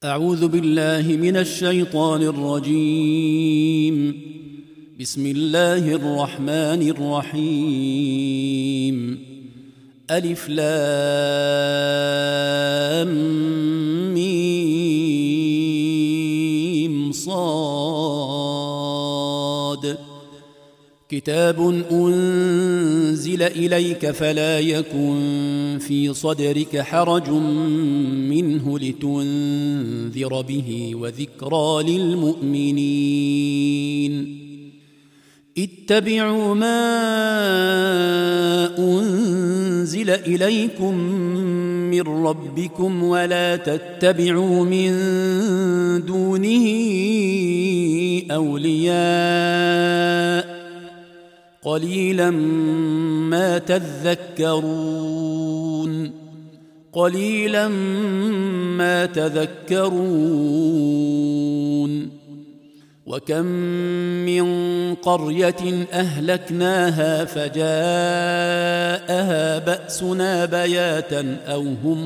أعوذ بالله من الشيطان الرجيم. بسم الله الرحمن الرحيم. ألف لام ميم صاد. كتاب أنزل إليك فلا يكن في صدرك حرج منه لتنذر به وذكرى للمؤمنين. اتبعوا ما أنزل إليكم من ربكم ولا تتبعوا من دونه أولياء قليلا ما تذكرون. وكم من قرية أهلكناها فجاءها بأسنا بياتا أو هم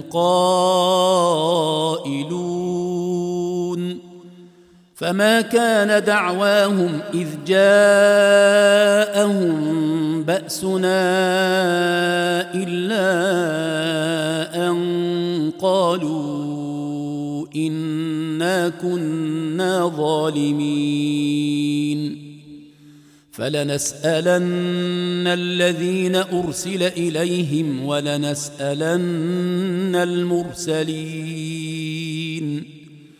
قائلون. فما كان دعواهم إذ جاءهم بأسنا إلا أن قالوا إنا كنا ظالمين. فلنسألن الذين أرسل إليهم ولنسألن المرسلين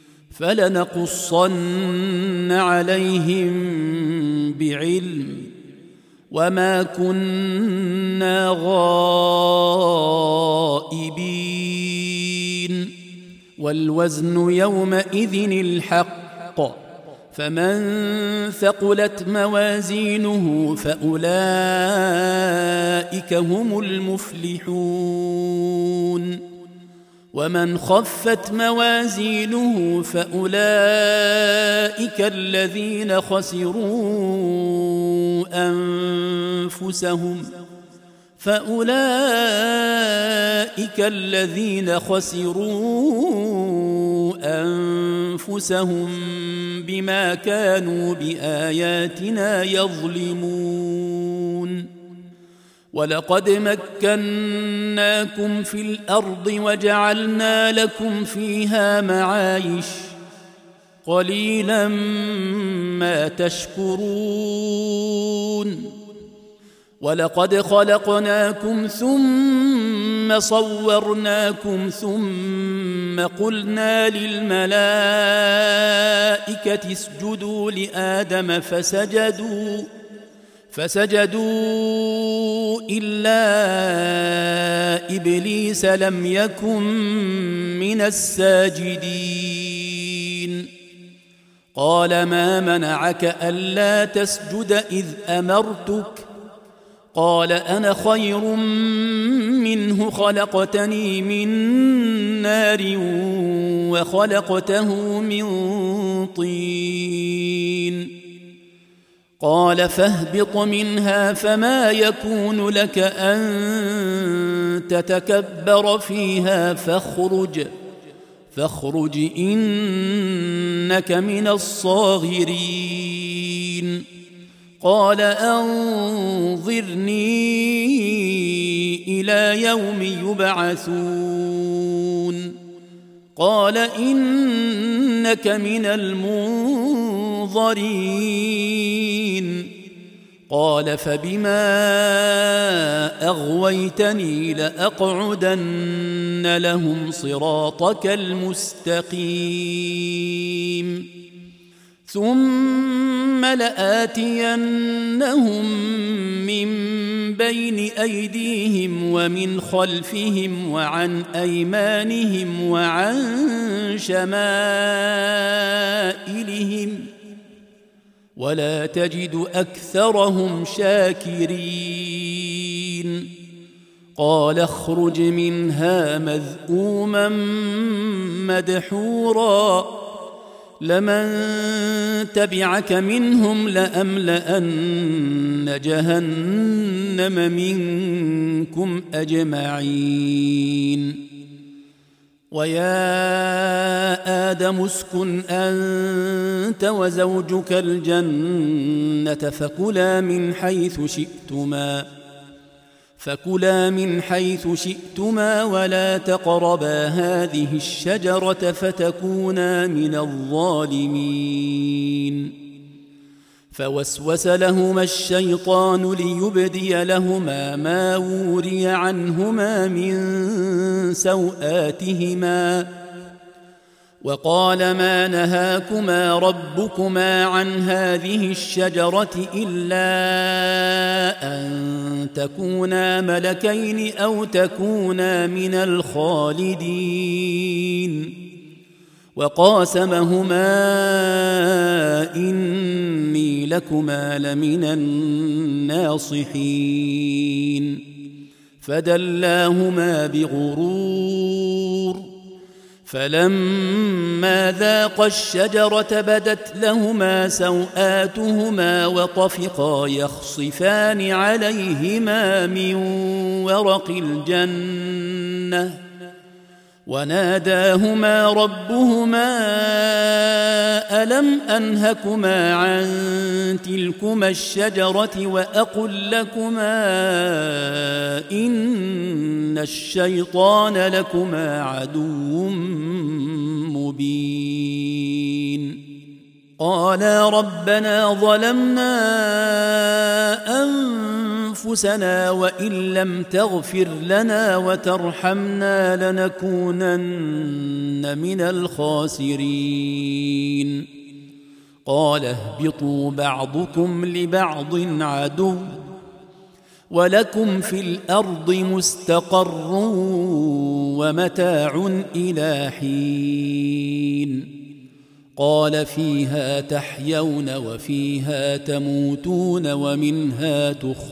فلنقصن عليهم بعلم وما كنا غائبين. والوزن يومئذ الحق فمن ثقلت موازينه فأولئك هم المفلحون. ومن خفت موازينه فأولئك الذين خسروا أنفسهم بما كانوا بآياتنا يظلمون. ولقد مكناكم في الأرض وجعلنا لكم فيها معايش قليلا ما تشكرون. ولقد خلقناكم ثم صورناكم ثم قلنا للملائكة اسجدوا لآدم فسجدوا إلا إبليس لم يكن من الساجدين. قال ما منعك ألا تسجد إذ أمرتك؟ قال أنا خير منه خلقتني من نار وخلقته من طين. قال فاهبط منها فما يكون لك أن تتكبر فيها فاخرج إنك من الصاغرين. قال أنظرني إلى يوم يبعثون. قال إنك من المنظرين. قال فبما أغويتني لأقعدن لهم صراطك المستقيم ثم لآتينهم من بين أيديهم ومن خلفهم وعن أيمانهم وعن شمائلهم ولا تجد أكثرهم شاكرين. قال اخرج منها مذءوما مدحورا لمن تبعك منهم لأملأن جهنم منكم أجمعين. ويا آدم اسكن أنت وزوجك الجنة فكلا من حيث شئتما ولا تقربا هذه الشجرة فتكونا من الظالمين. فوسوس لهما الشيطان ليبدي لهما ما وري عنهما من سوآتهما وقال ما نهاكما ربكما عن هذه الشجرة إلا أن تكونا ملكين أو تكونا من الخالدين. وقاسمهما إني لكما لمن الناصحين فدلاهما بغرور فلما ذاقا الشجرة بدت لهما سوآتهما وطفقا يخصفان عليهما من ورق الجنة وناداهما ربهما ألم أنهكما عن تلكما الشجرة وأقل لكما إن الشيطان لكما عدو مبين. قالا ربنا ظلمنا أنفسنا وإن لم تغفر لنا وترحمنا لنكونن من الخاسرين. قال اهبطوا بعضكم لبعض عدو ولكم في الأرض مستقر ومتاع إلى حين. قال فيها تحيون وفيها تموتون ومنها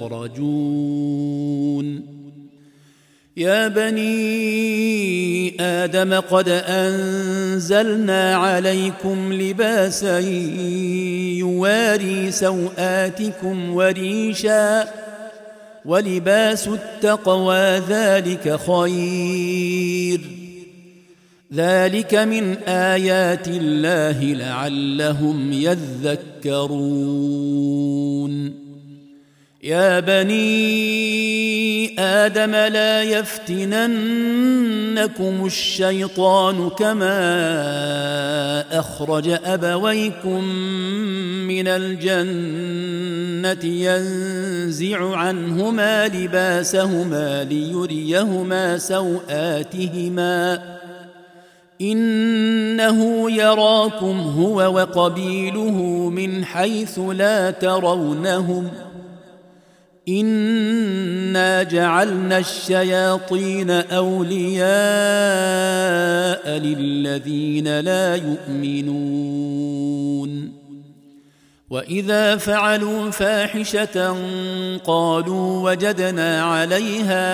تخرجون. يا بني آدم قد أنزلنا عليكم لباسا يواري سوآتكم وريشا ولباس التقوى ذلك خير ذلك من آيات الله لعلهم يذكرون. يا بني آدم لا يفتننكم الشيطان كما أخرج أبويكم من الجنة ينزع عنهما لباسهما ليريهما سوآتهما إنه يراكم هو وقبيله من حيث لا ترونهم إنا جعلنا الشياطين أولياء للذين لا يؤمنون. وإذا فعلوا فاحشة قالوا وجدنا عليها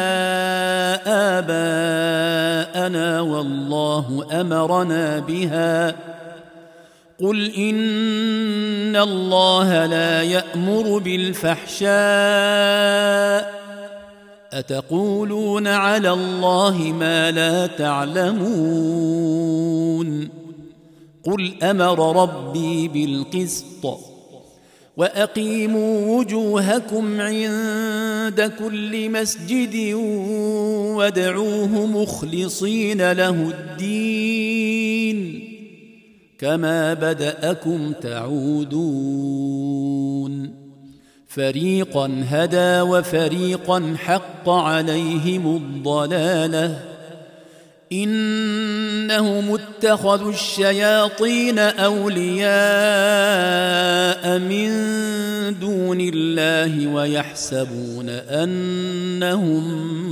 آباءنا والله أمرنا بها قل إن الله لا يأمر بالفحشاء أتقولون على الله ما لا تعلمون. قل أمر ربي بالقسط وأقيموا وجوهكم عند كل مسجد وادعوه مخلصين له الدين كما بدأكم تعودون. فريقا هدى وفريقا حق عليهم الضلالة إنهم اتخذوا الشياطين أولياء من دون الله ويحسبون أنهم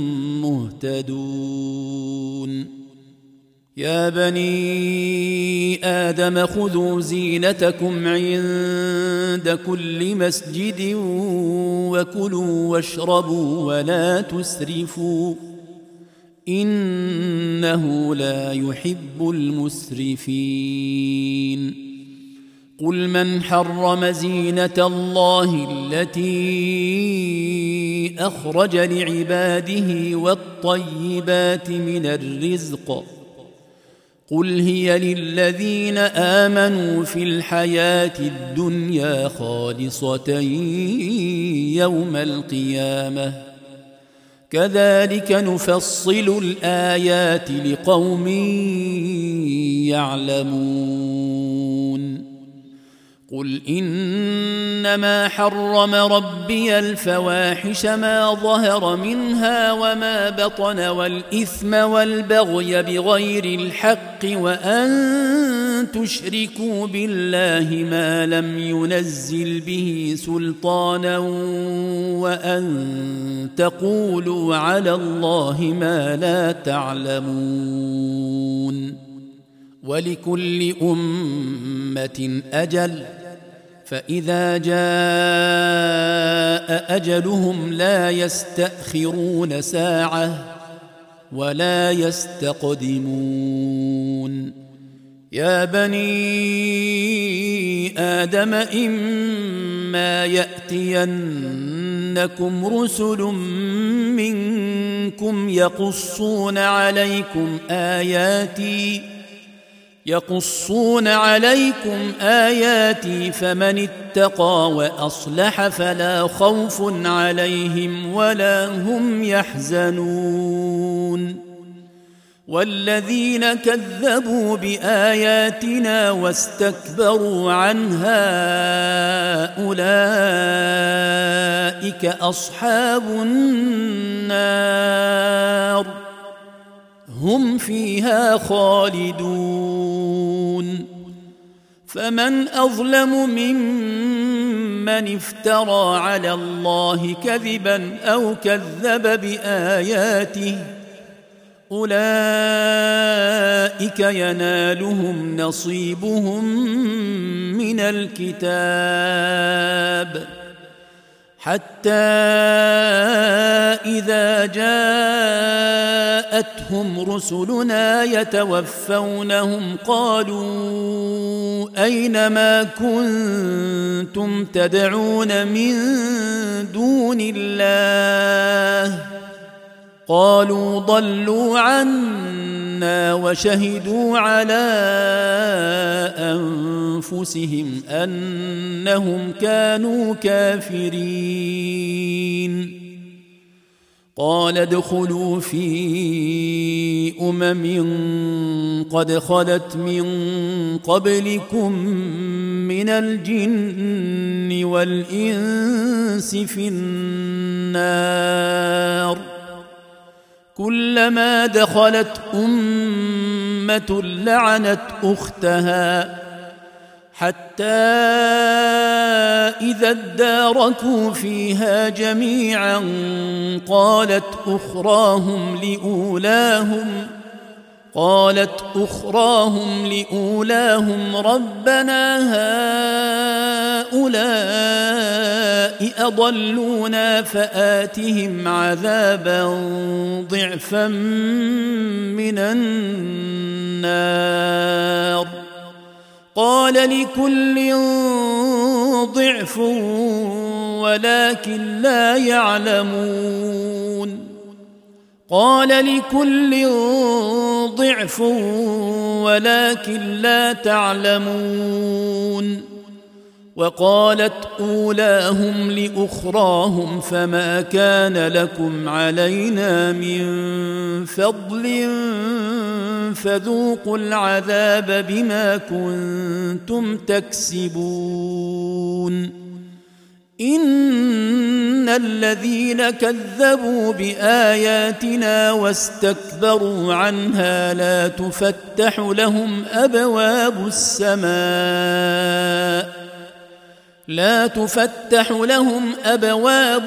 مهتدون. يا بني آدم خذوا زينتكم عند كل مسجد وكلوا واشربوا ولا تسرفوا إنه لا يحب المسرفين. قل من حرم زينة الله التي أخرج لعباده والطيبات من الرزق قل هي للذين آمنوا في الحياة الدنيا خالصة يوم القيامة كذلك نفصل الآيات لقوم يعلمون قل إنما حرم ربي الفواحش ما ظهر منها وما بطن والإثم والبغي بغير الحق وأن تشركوا بالله ما لم ينزل به سلطانا وأن تقولوا على الله ما لا تعلمون ولكل أمة أجل فإذا جاء أجلهم لا يستأخرون ساعة ولا يستقدمون يا بني آدم إما يأتينكم رسل منكم يقصون عليكم آياتي فمن اتقى وأصلح فلا خوف عليهم ولا هم يحزنون والذين كذبوا بآياتنا واستكبروا عنها أولئك أصحاب النار هم فيها خالدون فمن أظلم ممن افترى على الله كذبا أو كذب بآياته أولئك ينالهم نصيبهم من الكتاب حتى إذا جاءتهم رسلنا يتوفونهم قالوا أين ما كنتم تدعون من دون الله قالوا ضلوا عنا وشهدوا على أنفسهم أنهم كانوا كافرين قال ادخلوا في قد خلت من قبلكم من الجن والإنس في النار كلما دخلت أمة لعنت أختها حتى إذا اداركوا فيها جميعا قالت أخراهم لأولاهم ربنا هؤلاء أضلونا فآتهم عذابا ضعفا من النار قال لكل ضعف ولكن لا يعلمون وقالت أولاهم لأخراهم فما كان لكم علينا من فضل فذوقوا العذاب بما كنتم تكسبون إن الذين كذبوا بآياتنا واستكبروا عنها لا تفتح لهم أبواب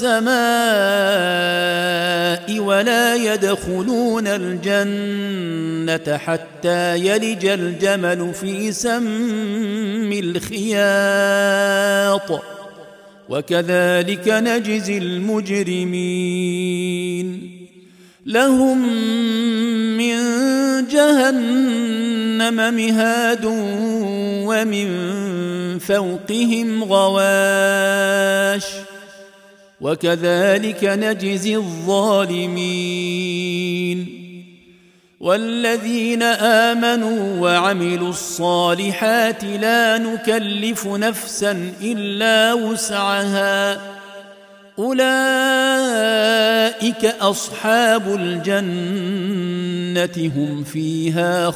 السماء ولا يدخلون الجنة حتى يلج الجمل في سم الخياط وكذلك نجزي المجرمين لهم من جهنم مهاد ومن فوقهم غواش وكذلك نجزي الظالمين والذين آمنوا وعملوا الصالحات لا نكلف نفسا إلا وسعها أولئك أصحاب الجنة هم فيها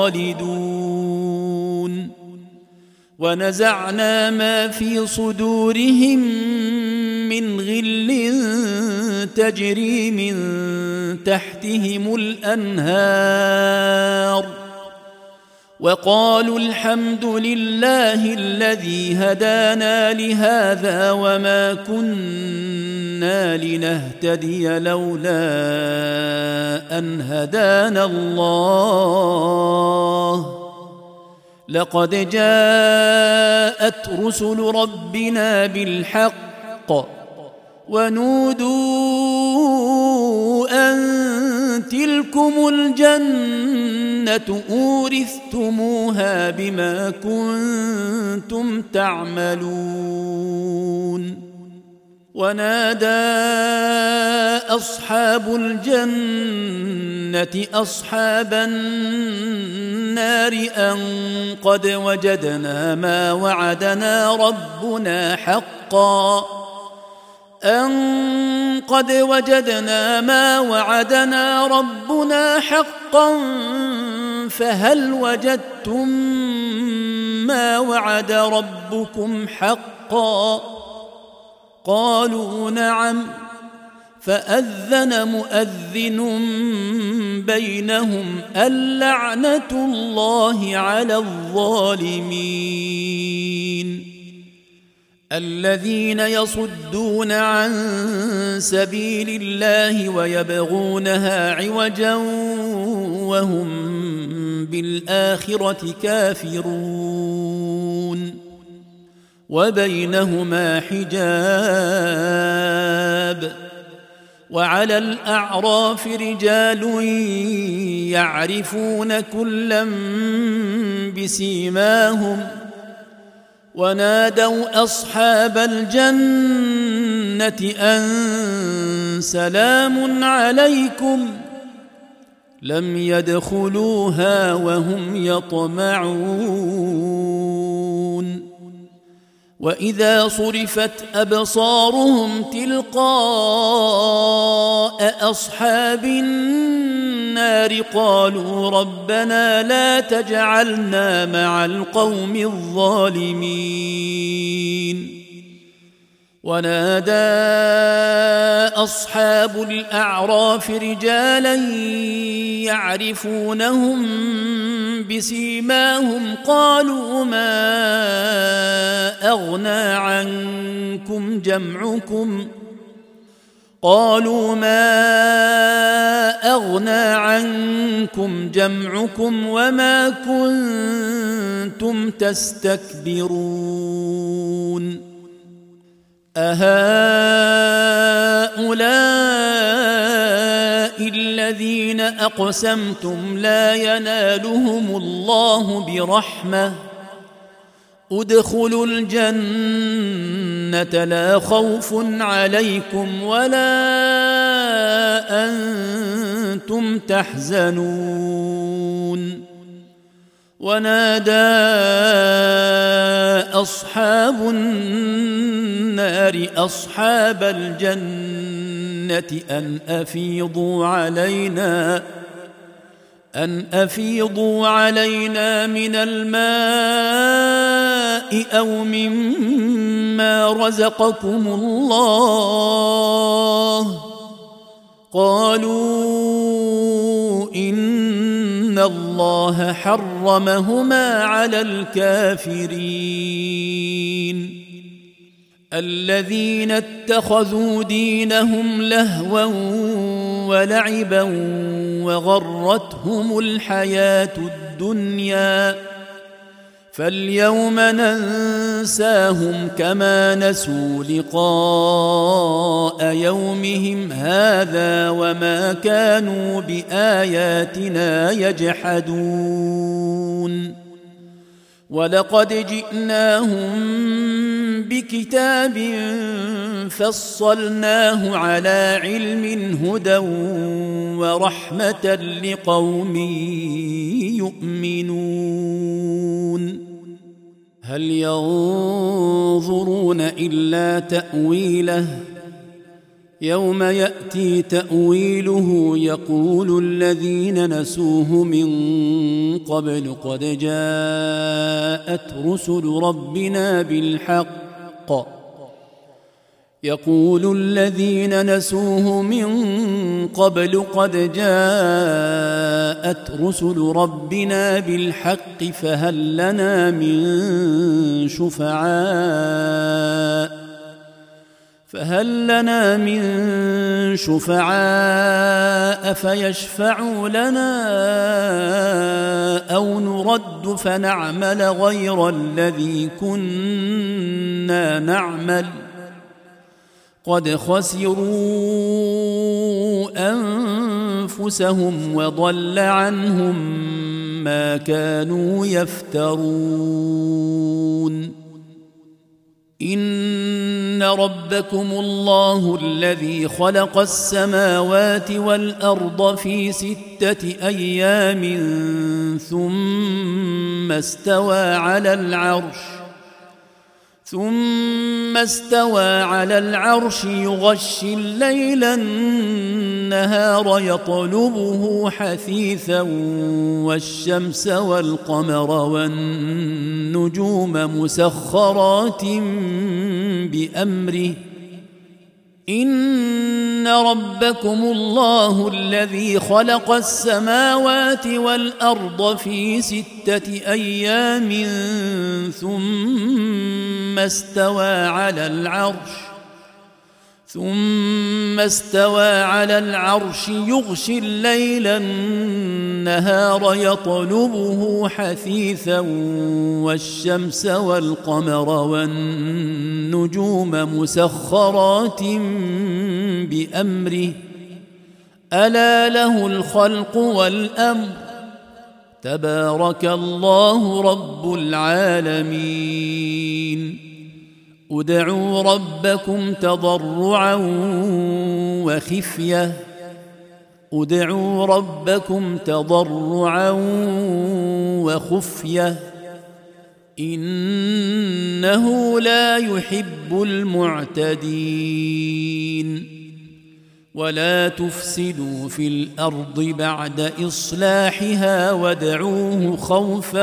خالدون ونزعنا ما في صدورهم من غل تجري من تحتهم الأنهار وقالوا الحمد لله الذي هدانا لهذا وما كنا لنهتدي لولا أن هدانا الله لقد جاءت رسل ربنا بالحق ونودوا أن تلكم الجنة أورثتموها بما كنتم تعملون ونادى أصحاب الجنة أصحاب النار أن قد وجدنا ما وعدنا ربنا حقا فهل وجدتم ما وعد ربكم حقا قالوا نعم فأذن مؤذن بينهم اللعنة الله على الظالمين الذين يصدون عن سبيل الله ويبغونها عوجا وهم بالآخرة كافرون وبينهما حجاب وعلى الأعراف رجال يعرفون كلا بسيماهم ونادوا أصحاب الجنة أن سلام عليكم لم يدخلوها وهم يطمعون وإذا صرفت أبصارهم تلقاء أصحاب النار قالوا ربنا لا تجعلنا مع القوم الظالمين ونادى أصحاب الأعراف رجالا يعرفونهم بسيماهم قالوا ما أغنى عنكم جمعكم وما كنتم تستكبرون أهؤلاء الذين أقسمتم لا ينالهم الله برحمة ادخلوا الجنة لا خوف عليكم ولا أنتم تحزنون ونادى أصحاب النار أصحاب الجنة أن أفيضوا علينا من الماء أو مما رزقكم الله قالوا إن الله حرمهما على الكافرين الذين اتخذوا دينهم لهوا ولعبا وغرتهم الحياة الدنيا فاليوم ننساهم كما نسوا لقاء يومهم هذا وما كانوا بآياتنا يجحدون ولقد جئناهم بكتاب فصلناه على علم هدى ورحمة لقوم يؤمنون هل ينظرون إلا تأويله يوم يأتي تأويله يقول الذين نسوه من قبل قد جاءت رسل ربنا بالحق يقول الذين نسوه من قبل قد جاءت رسل ربنا بالحق فهل لنا من شفعاء فيشفعوا لنا أو نرد فنعمل غير الذي كنا نعمل قد خسروا أنفسهم وضل عنهم ما كانوا يفترون إن ربكم الله الذي خلق السماوات والأرض في 6 أيام ثم استوى على العرش يغشي الليل النهار يطلبه حثيثا والشمس والقمر والنجوم مسخرات بأمره إن ربكم الله الذي خلق السماوات والأرض في 6 أيام ثم استوى على العرش يغشي الليل النهار يطلبه حثيثا والشمس والقمر والنجوم مسخرات بأمره ألا له الخلق والأمر تبارك الله رب العالمين ادعوا ربكم تضرعا وخفية إنه لا يحب المعتدين ولا تفسدوا في الأرض بعد إصلاحها وادعوه خوفا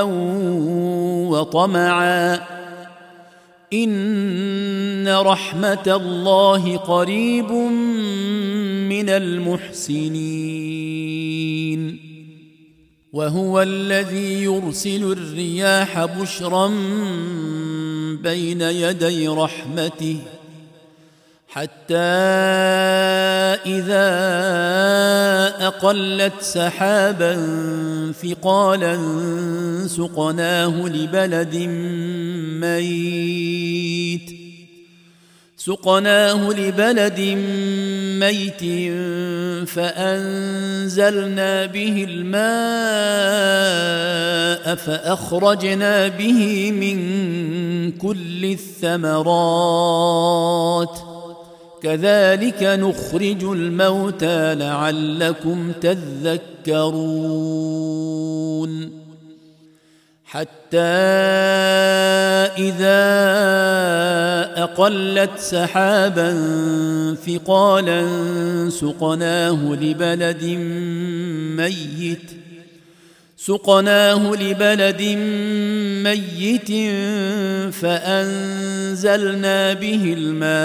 وطمعا إن رحمة الله قريب من المحسنين وهو الذي يرسل الرياح بشرا بين يدي رحمته حتى إذا أقلت سحابا ثقالا سقناه لبلد ميت فأنزلنا به الماء فأخرجنا به من كل الثمرات كذلك نخرج الموتى لعلكم تذكرون حتى إذا أقلت سحابا ثقالا سقناه لبلد ميت فأنزلنا به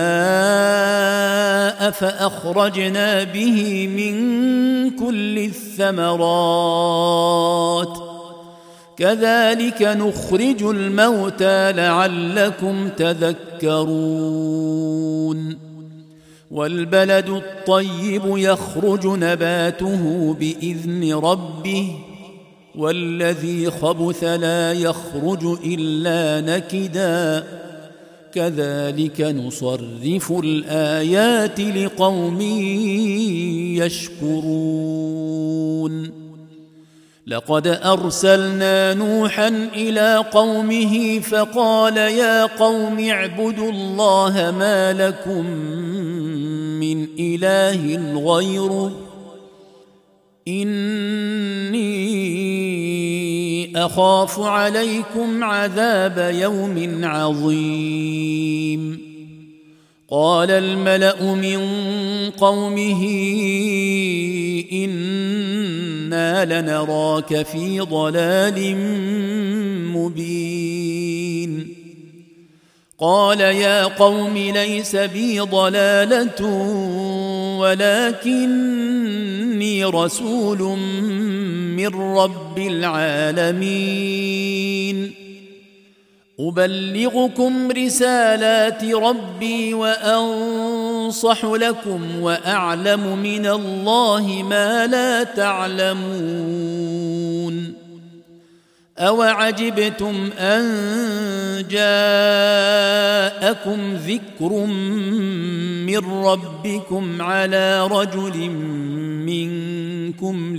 الماء فأخرجنا به من كل الثمرات كذلك نخرج الموتى لعلكم تذكرون والبلد الطيب يخرج نباته بإذن ربه والذي خبث لا يخرج إلا نكدا كذلك نصرف الآيات لقوم يشكرون لقد أرسلنا نوحا إلى قومه فقال يا قوم اعبدوا الله ما لكم من إله غيره إني أخاف عليكم عذاب يوم عظيم قال الملأ من قومه إنا لنراك في ضلال مبين قال يا قوم ليس بي ضلالة ولكني رسول من رب العالمين أبلغكم رسالات ربي وأنصح لكم وأعلم من الله ما لا تعلمون أوعجبتم أن جاءكم ذكر من ربكم على رجل منكم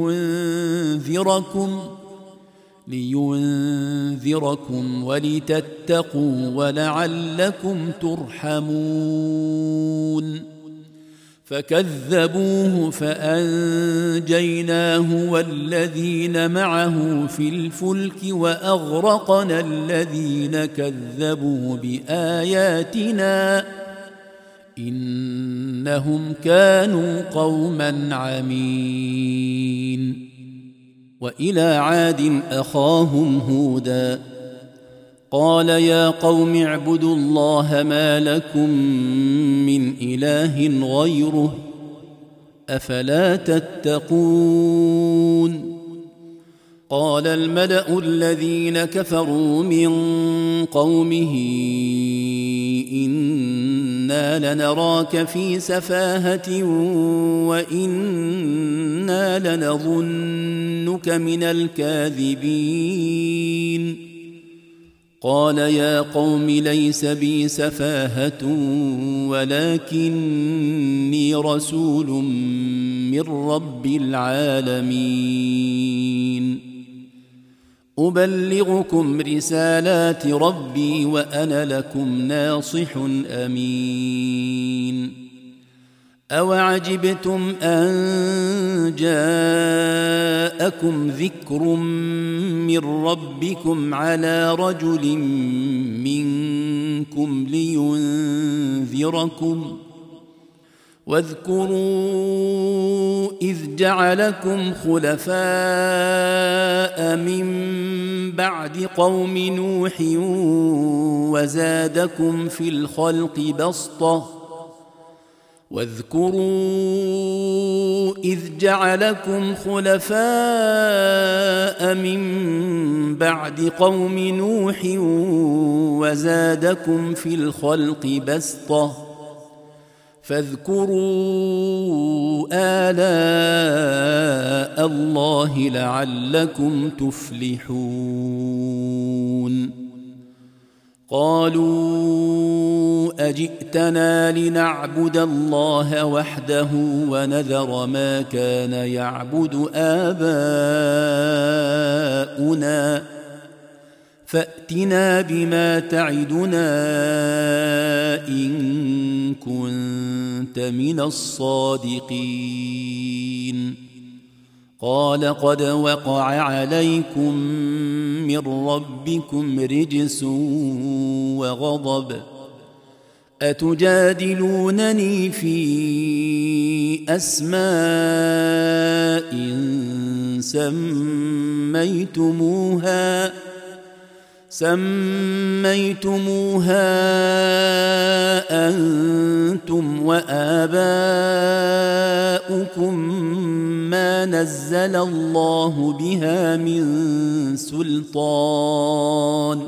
لينذركم ولتتقوا ولعلكم ترحمون فكذبوه فأنجيناه والذين معه في الفلك وأغرقنا الذين كذبوا بآياتنا إنهم كانوا قوما عمين وإلى عاد أخاهم هودا قال يا قوم اعبدوا الله ما لكم من إله غيره أفلا تتقون قال الملأ الذين كفروا من قومه إنا لنراك في سفاهة وإنا لنظنك من الكاذبين قال يا قوم ليس بي سفاهة ولكني رسول من رب العالمين أبلغكم رسالات ربي وأنا لكم ناصح أمين أوعجبتم أن جاءكم ذكر من ربكم على رجل منكم لينذركم واذكروا إذ جعلكم خلفاء من بعد قوم نوح وزادكم في الخلق بسطة واذكروا إذ جعلكم خلفاء من بعد قوم نوح وزادكم في الخلق بسطة فاذكروا آلاء الله لعلكم تفلحون قالوا أجئتنا لنعبد الله وحده ونذر ما كان يعبد آباؤنا فأتنا بما تعدنا إن كنت من الصادقين قال قد وقع عليكم من ربكم رجس وغضب أتجادلونني في أسماء سميتموها أنتم وآباؤكم ما نزل الله بها من سلطان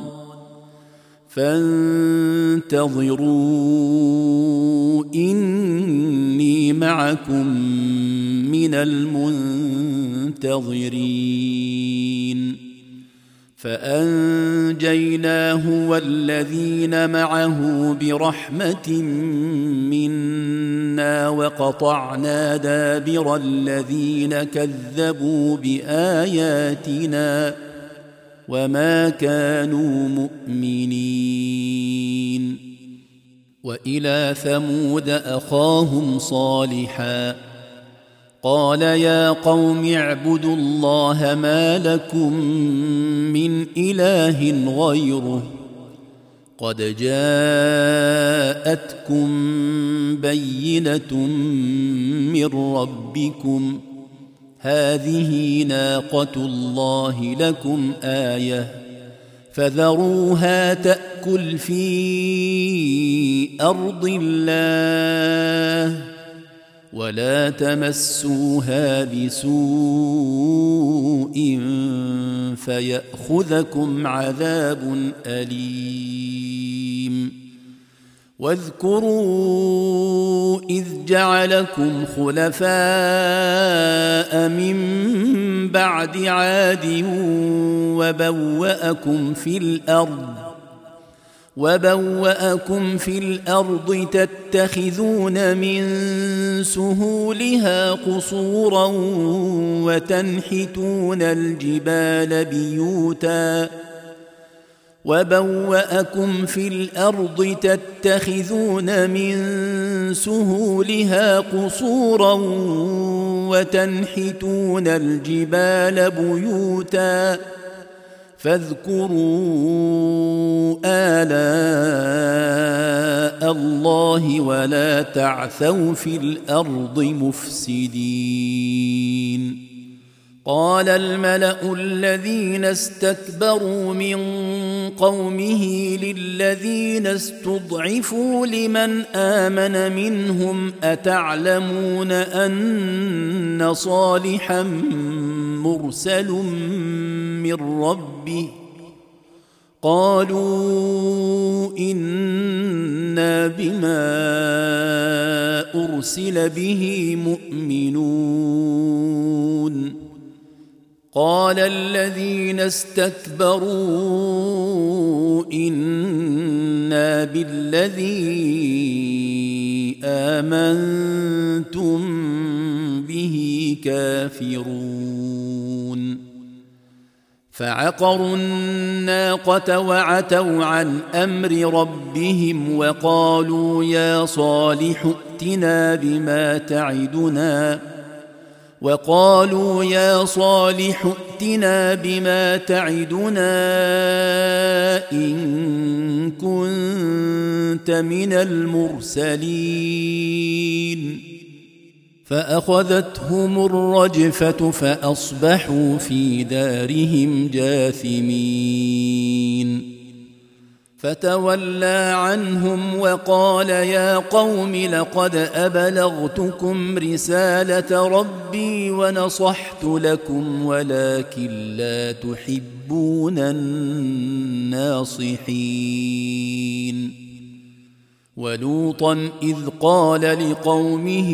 فانتظروا إني معكم من المنتظرين فأنجيناه والذين معه برحمة منا وقطعنا دابر الذين كذبوا بآياتنا وما كانوا مؤمنين. وإلى ثمود أخاهم صالحا قال يا قوم اعبدوا الله ما لكم من إله غيره قد جاءتكم بينة من ربكم هذه ناقة الله لكم آية فذروها تأكل في أرض الله ولا تمسوها بسوء فيأخذكم عذاب أليم. واذكروا إذ جعلكم خلفاء من بعد عاد وبوأكم في الأرض تتخذون من سهولها قصورا وتنحتون الجبال بيوتا فاذكروا آلاء الله ولا تعثوا في الأرض مفسدين. قال الملأ الذين استكبروا من قومه للذين استضعفوا لمن آمن منهم أتعلمون أن صالحا مرسل من ربه قالوا إنا بما أرسل به مؤمنون. قال الذين استكبروا إنا بالذي آمنتم به كافرون. فعقروا الناقة وعتوا عن أمر ربهم وقالوا يا صالح ائتنا بما تعدنا إن كنت من المرسلين. فأخذتهم الرجفة فأصبحوا في دارهم جاثمين. فتولى عنهم وقال يا قوم لقد أبلغتكم رسالة ربي ونصحت لكم ولكن لا تحبون الناصحين. ولوطا إذ قال لقومه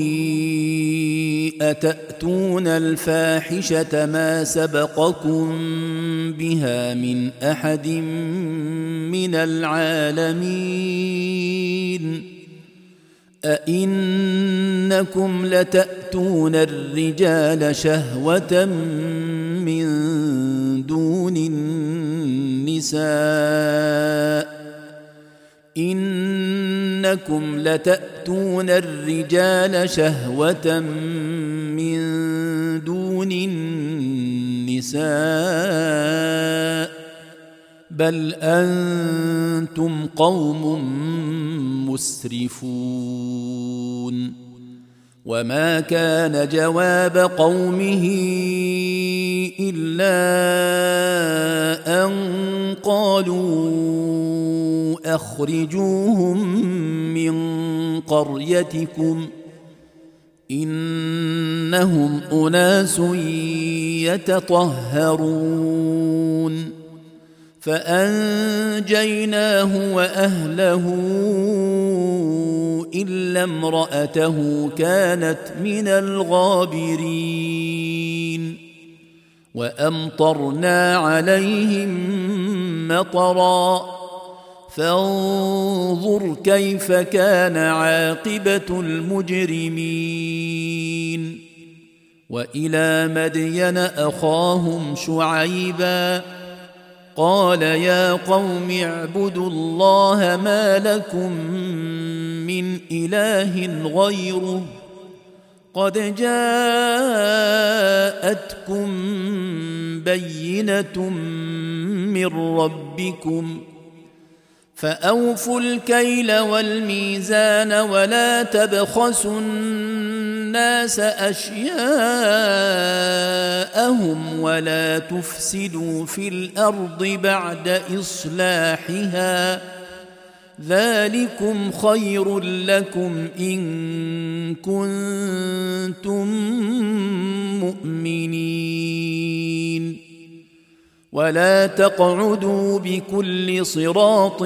أتأتون الفاحشة ما سبقكم بها من أحد من العالمين أئنكم لتأتون الرجال شهوة من دون النساء إنكم لتأتون الرجال شهوة من دون النساء بل أنتم قوم مسرفون. وما كان جواب قومه إلا أن قالوا أخرجوهم من قريتكم إنهم أناس يتطهرون. فأنجيناه وأهله إلا امرأته كانت من الغابرين. وأمطرنا عليهم مطرا فانظر كيف كان عاقبة المجرمين. وإلى مدين أخاهم شعيبا قال يا قوم اعبدوا الله ما لكم من إله غيره قد جاءتكم بينة من ربكم فأوفوا الكيل والميزان ولا تبخسوا الناس أشياءهم ولا تفسدوا في الأرض بعد إصلاحها ذلكم خير لكم إن كنتم مؤمنين. ولا تقعدوا بكل صراط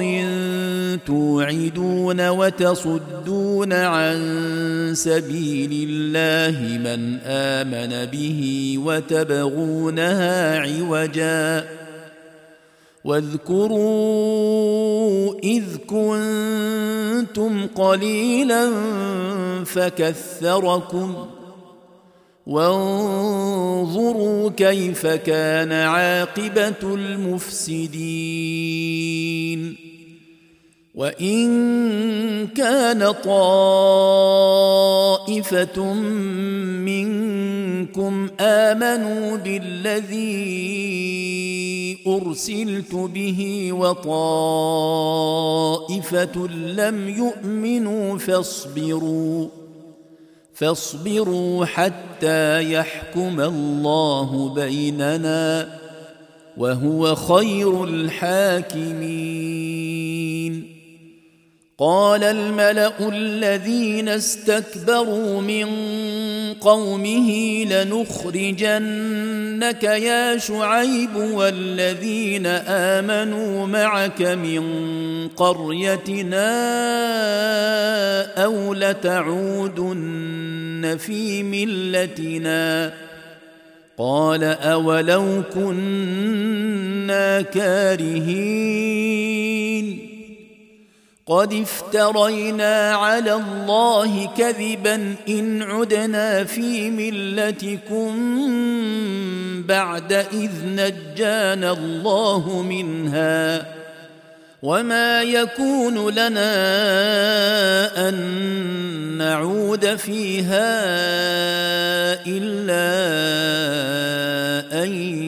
توعدون وتصدون عن سبيل الله من آمن به وتبغونها عوجا واذكروا إذ كنتم قليلا فكثركم وانظروا كيف كان عاقبة المفسدين. وإن كان طائفة منكم آمنوا بالذي أرسلت به وطائفة لم يؤمنوا فاصبروا حتى يحكم الله بيننا وهو خير الحاكمين. قال الملأ الذين استكبروا من قومه لنخرجنك يا شعيب والذين آمنوا معك من قريتنا أو لتعودن في ملتنا قال أولو كنا كارهين قد افترينا على الله كذبا إن عدنا في ملتكم بعد إذ نجانا الله منها وما يكون لنا أن نعود فيها إلا أن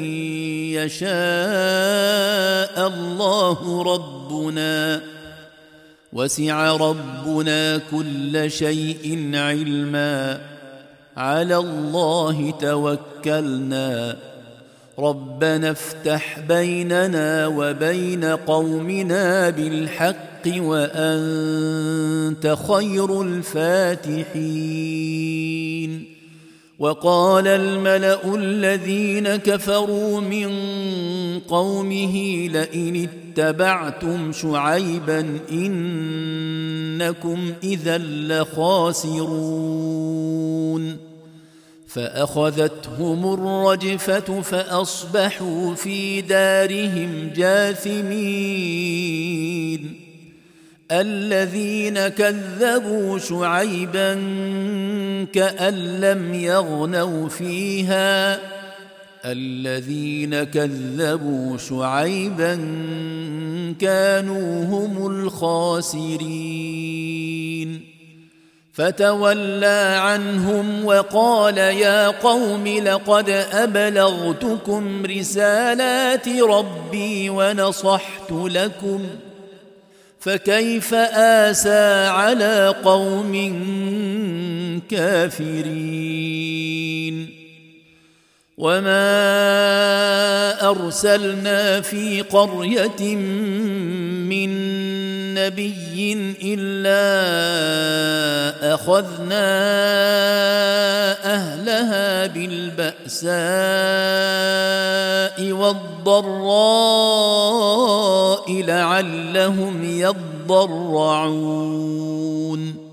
يشاء الله ربنا وسع ربنا كل شيء علما على الله توكلنا ربنا افتح بيننا وبين قومنا بالحق وأنت خير الفاتحين. وقال الملأ الذين كفروا من قومه لئن اتبعتم شعيبا إنكم إذا لخاسرون فأخذتهم الرجفة فأصبحوا في دارهم جاثمين. الذين كذبوا شعيبا كأن لم يغنوا فيها الذين كذبوا شعيبا كانوا هم الخاسرين. فتولى عنهم وقال يا قوم لقد أبلغتكم رسالات ربي ونصحت لكم فكيف آسى على قوم كافرين. وما أرسلنا في قرية من نبي إلا أخذنا أهلها بالبأساء والضراء لعلهم يضرعون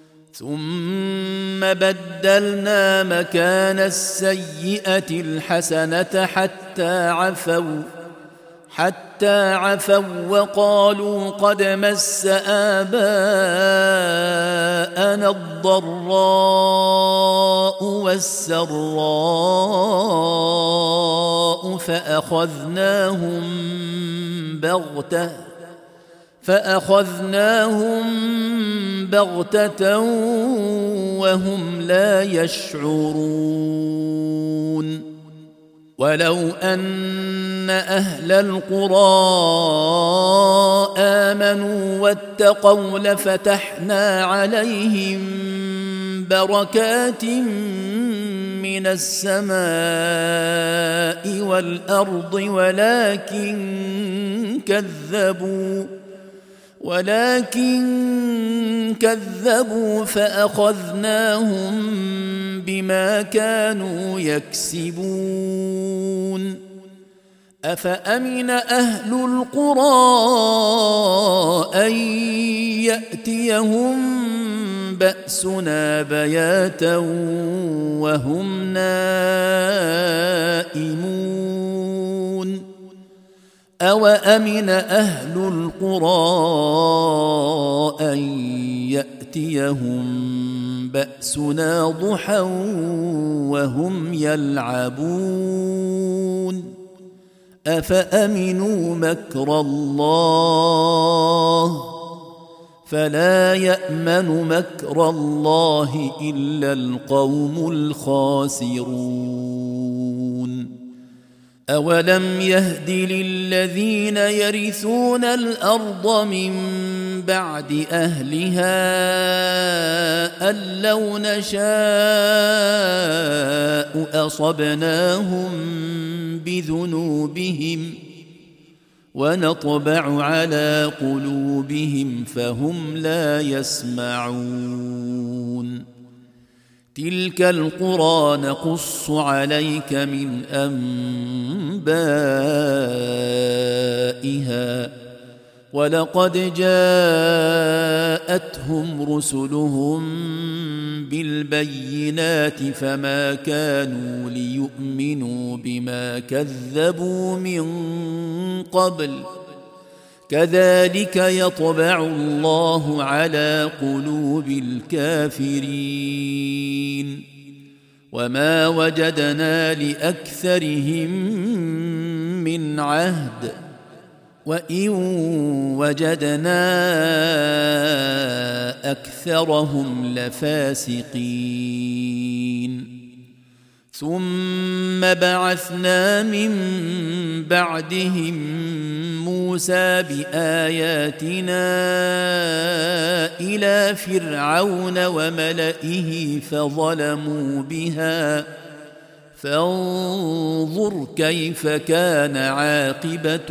ثم بدلنا مكان السيئة الحسنة حتى عفوا وقالوا قد مس آباءنا الضراء والسراء فأخذناهم بغتة وهم لا يشعرون ولو أن أهل القرى آمنوا واتقوا لفتحنا عليهم بركات من السماء والأرض ولكن كذبوا فأخذناهم بما كانوا يكسبون أفأمن أهل القرى أن يأتيهم بأسنا بياتا وهم نائمون أوأمن أهل القرى أن يأتيهم بأسنا ضحى وهم يلعبون أفأمنوا مكر الله فلا يأمن مكر الله إلا القوم الخاسرون أولم يهد للذين يرثون الأرض من بعد أهلها أن لو نشاء أصبناهم بذنوبهم ونطبع على قلوبهم فهم لا يسمعون تلك القرى نقص عليك من أنبائها ولقد جاءتهم رسلهم بالبينات فما كانوا ليؤمنوا بما كذبوا من قبل كذلك يطبع الله على قلوب الكافرين وما وجدنا لأكثرهم من عهد وإن وجدنا أكثرهم لفاسقين ثم بعثنا من بعدهم موسى بآياتنا إلى فرعون وملئه فظلموا بها فانظر كيف كان عاقبة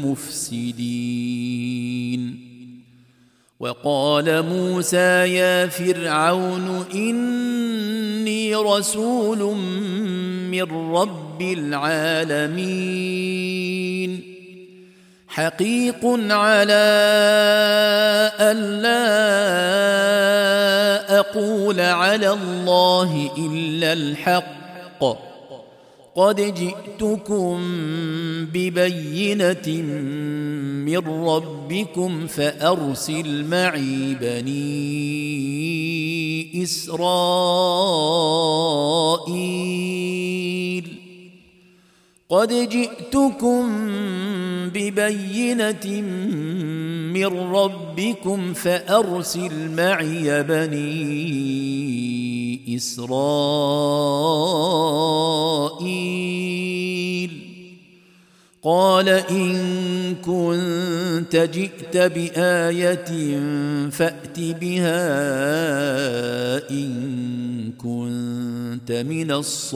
المفسدين وقال موسى يا فرعون إني رسول من رب العالمين حقيق على ألا أقول على الله إلا الحق قد جئتكم ببينة من ربكم فأرسل معي بني إسرائيل قد جئتكم ببينة من ربكم فأرسل معي بني إسرائيل قال إن كنت جئت بآية فأت بها إن كنت من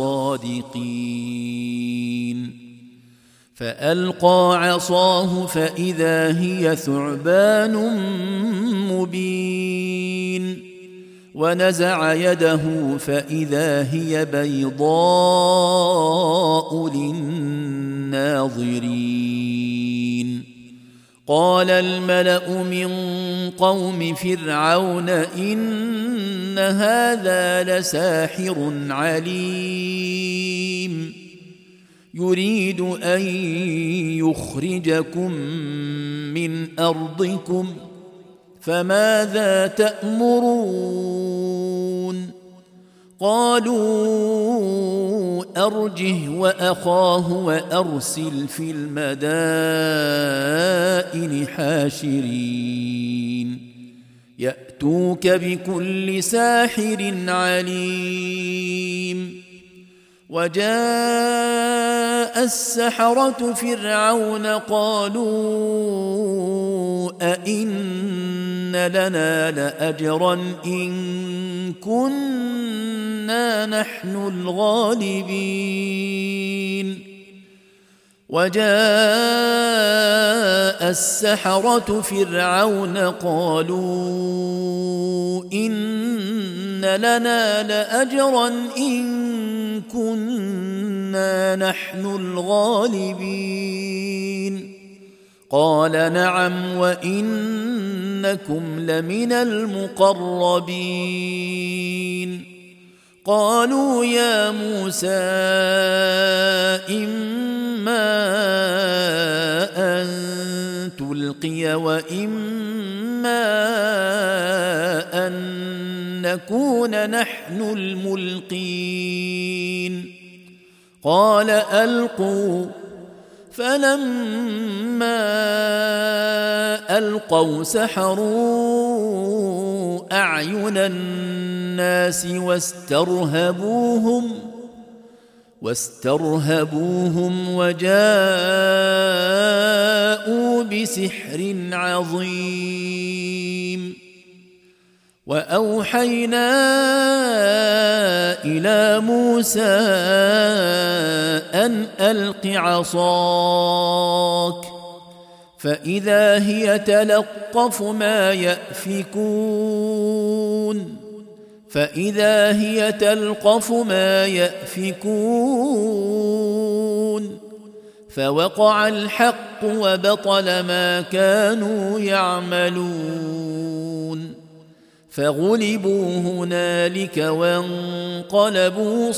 الصادقين فألقى عصاه فإذا هي ثعبان مبين ونزع يده فإذا هي بيضاء للناظرين قال الملأ من قوم فرعون إن هذا لساحر عليم يريد أن يخرجكم من أرضكم فماذا تأمرون قالوا أرجه وأخاه وأرسل في المدائن حاشرين يأتوك بكل ساحر عليم وجاء السحرة فرعون قالوا أئن لنا لأجرا إن كنا نحن الغالبين وجاء السحرة فرعون قالوا إن لنا لأجرا إن كنا نحن الغالبين قال نعم وإنكم لمن المقربين قالوا يا موسى إما أن تلقي وإما أن نكون نحن الملقين قال ألقوا فلما ألقوا سحروا أعين الناس واسترهبوهم وجاءوا بسحر عظيم وأوحينا إلى موسى أن ألق عصاك فإذا هي تلقف ما يأفكون فوقع الحق وبطل ما كانوا يعملون فغلبوا هنالك وانقلبوا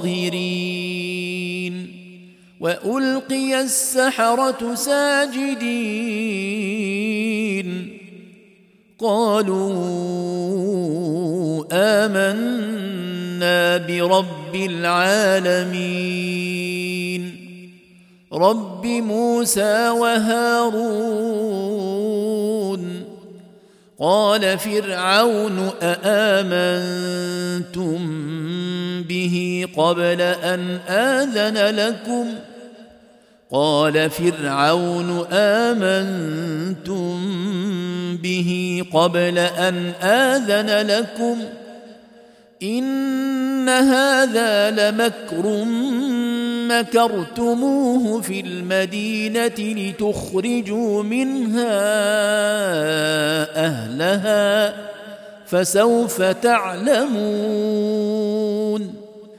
صاغرين وألقي السحرة ساجدين قالوا آمنا برب العالمين رب موسى وهارون قال فرعون أآمنتم به قبل أن آذن لكم إن هذا لمكر مكرتموه في المدينة لتخرجوا منها أهلها فسوف تعلمون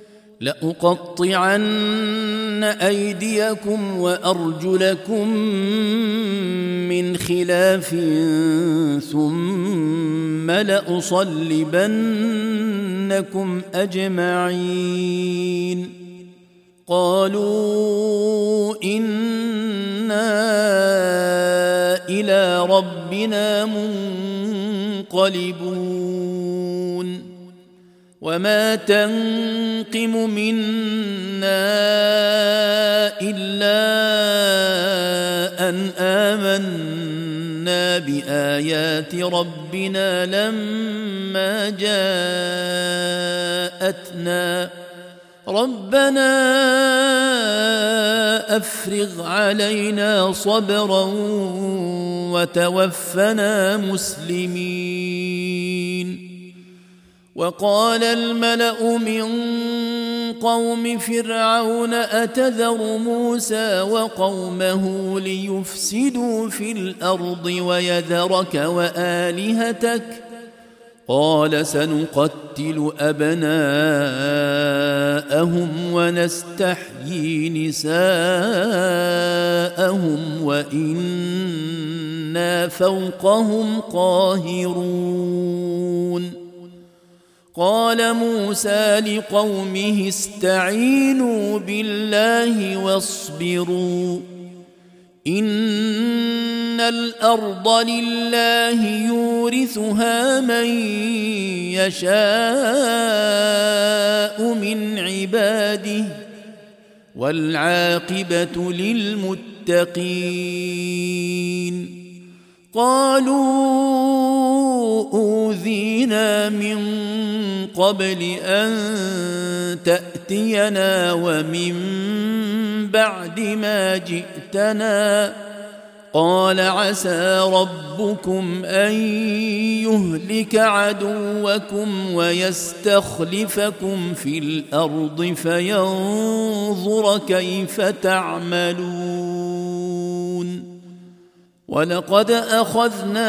لأقطعن أيديكم وأرجلكم من خلاف ثم لأصلبنكم أجمعين قالوا إنا إلى ربنا منقلبون وما تنقم منا إلا أن آمنا بآيات ربنا لما جاءتنا ربنا أفرغ علينا صبرا وتوفنا مسلمين وقال الملأ من قوم فرعون أتذر موسى وقومه ليفسدوا في الأرض ويذرك وآلهتك قال سنقتل أبناءهم ونستحيي نساءهم وإنا فوقهم قاهرون قال موسى لقومه استعينوا بالله واصبروا إن الأرض لله يورثها من يشاء من عباده والعاقبة للمتقين قالوا أوذينا من قبل أن تأتينا ومن بعد ما جئتنا قال عسى ربكم أن يهلك عدوكم ويستخلفكم في الأرض فينظر كيف تعملون ولقد أخذنا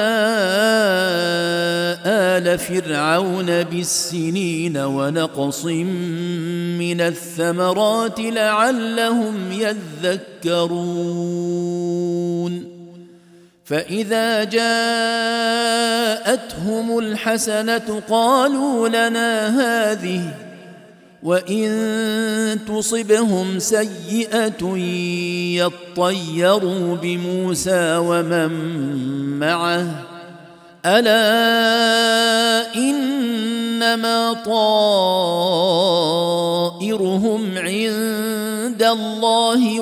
آل فرعون بالسنين ونقص من الثمرات لعلهم يذكرون فإذا جاءتهم الحسنة قالوا لنا هذه وإن تصبهم سيئة يطيروا بموسى ومن معه ألا إنما طائرهم عند الله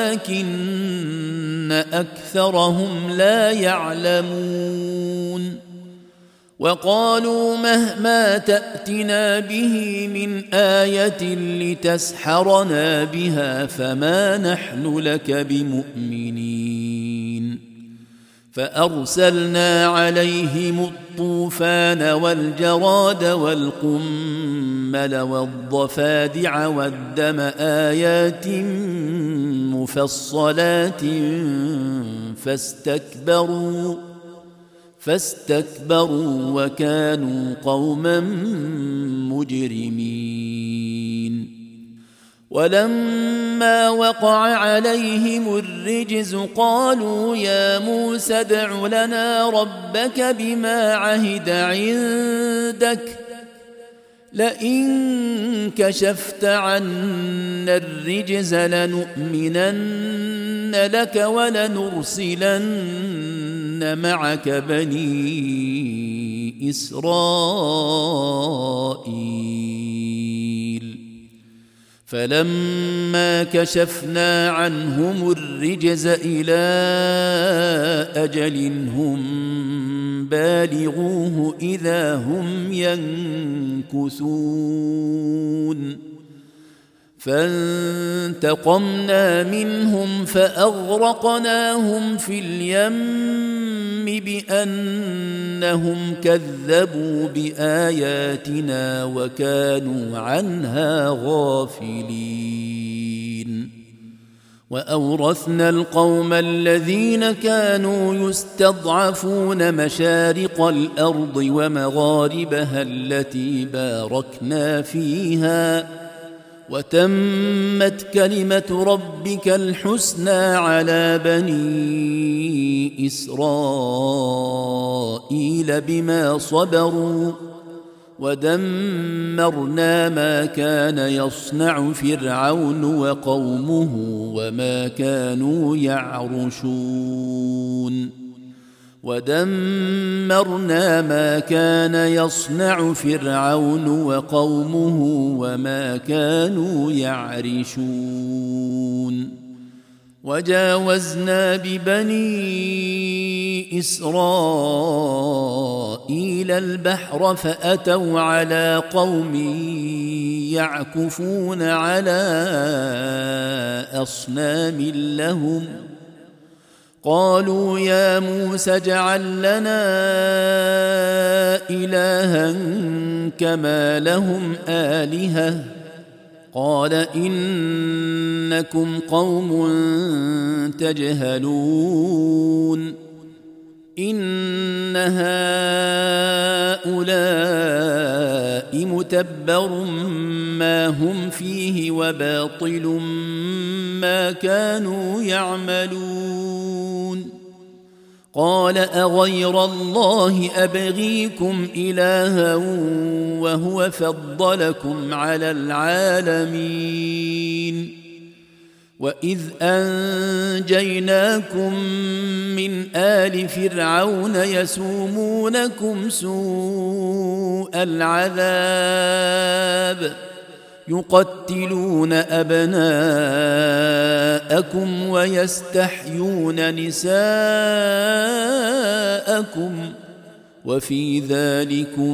ولكن أكثرهم لا يعلمون وقالوا مهما تأتنا به من آية لتسحرنا بها فما نحن لك بمؤمنين فأرسلنا عليهم الطوفان والجراد والقمل والضفادع والدم آيات مفصلات فاستكبروا وكانوا قوما مجرمين ولما وقع عليهم الرجز قالوا يا موسى ادع لنا ربك بما عهد عندك لئن كشفت عنا الرجز لنؤمنن لك ولنرسلن معك بني إسرائيل فلما كشفنا عنهم الرجز إلى أجل هم بالغوه إذا هم ينكثون فانتقمنا منهم فأغرقناهم في اليم بأنهم كذبوا بآياتنا وكانوا عنها غافلين وأورثنا القوم الذين كانوا يستضعفون مشارق الأرض ومغاربها التي باركنا فيها وتمت كلمة ربك الحسنى على بني إسرائيل بما صبروا ودمرنا ما كان يصنع فرعون وقومه وما كانوا يعرشون ودمرنا ما كان يصنع فرعون وقومه وما كانوا يعرشون وجاوزنا ببني إسرائيل البحر فأتوا على قوم يعكفون على أصنام لهم قالوا يا موسى اجعل لنا إلها كما لهم آلهة قال إنكم قوم تجهلون إن هؤلاء متبر ما هم فيه وباطل ما كانوا يعملون قال أغير الله أبغيكم إلها وهو فضلكم على العالمين وإذ أنجيناكم من آل فرعون يسومونكم سوء العذاب يقتلون أبناءكم ويستحيون نساءكم وفي ذلكم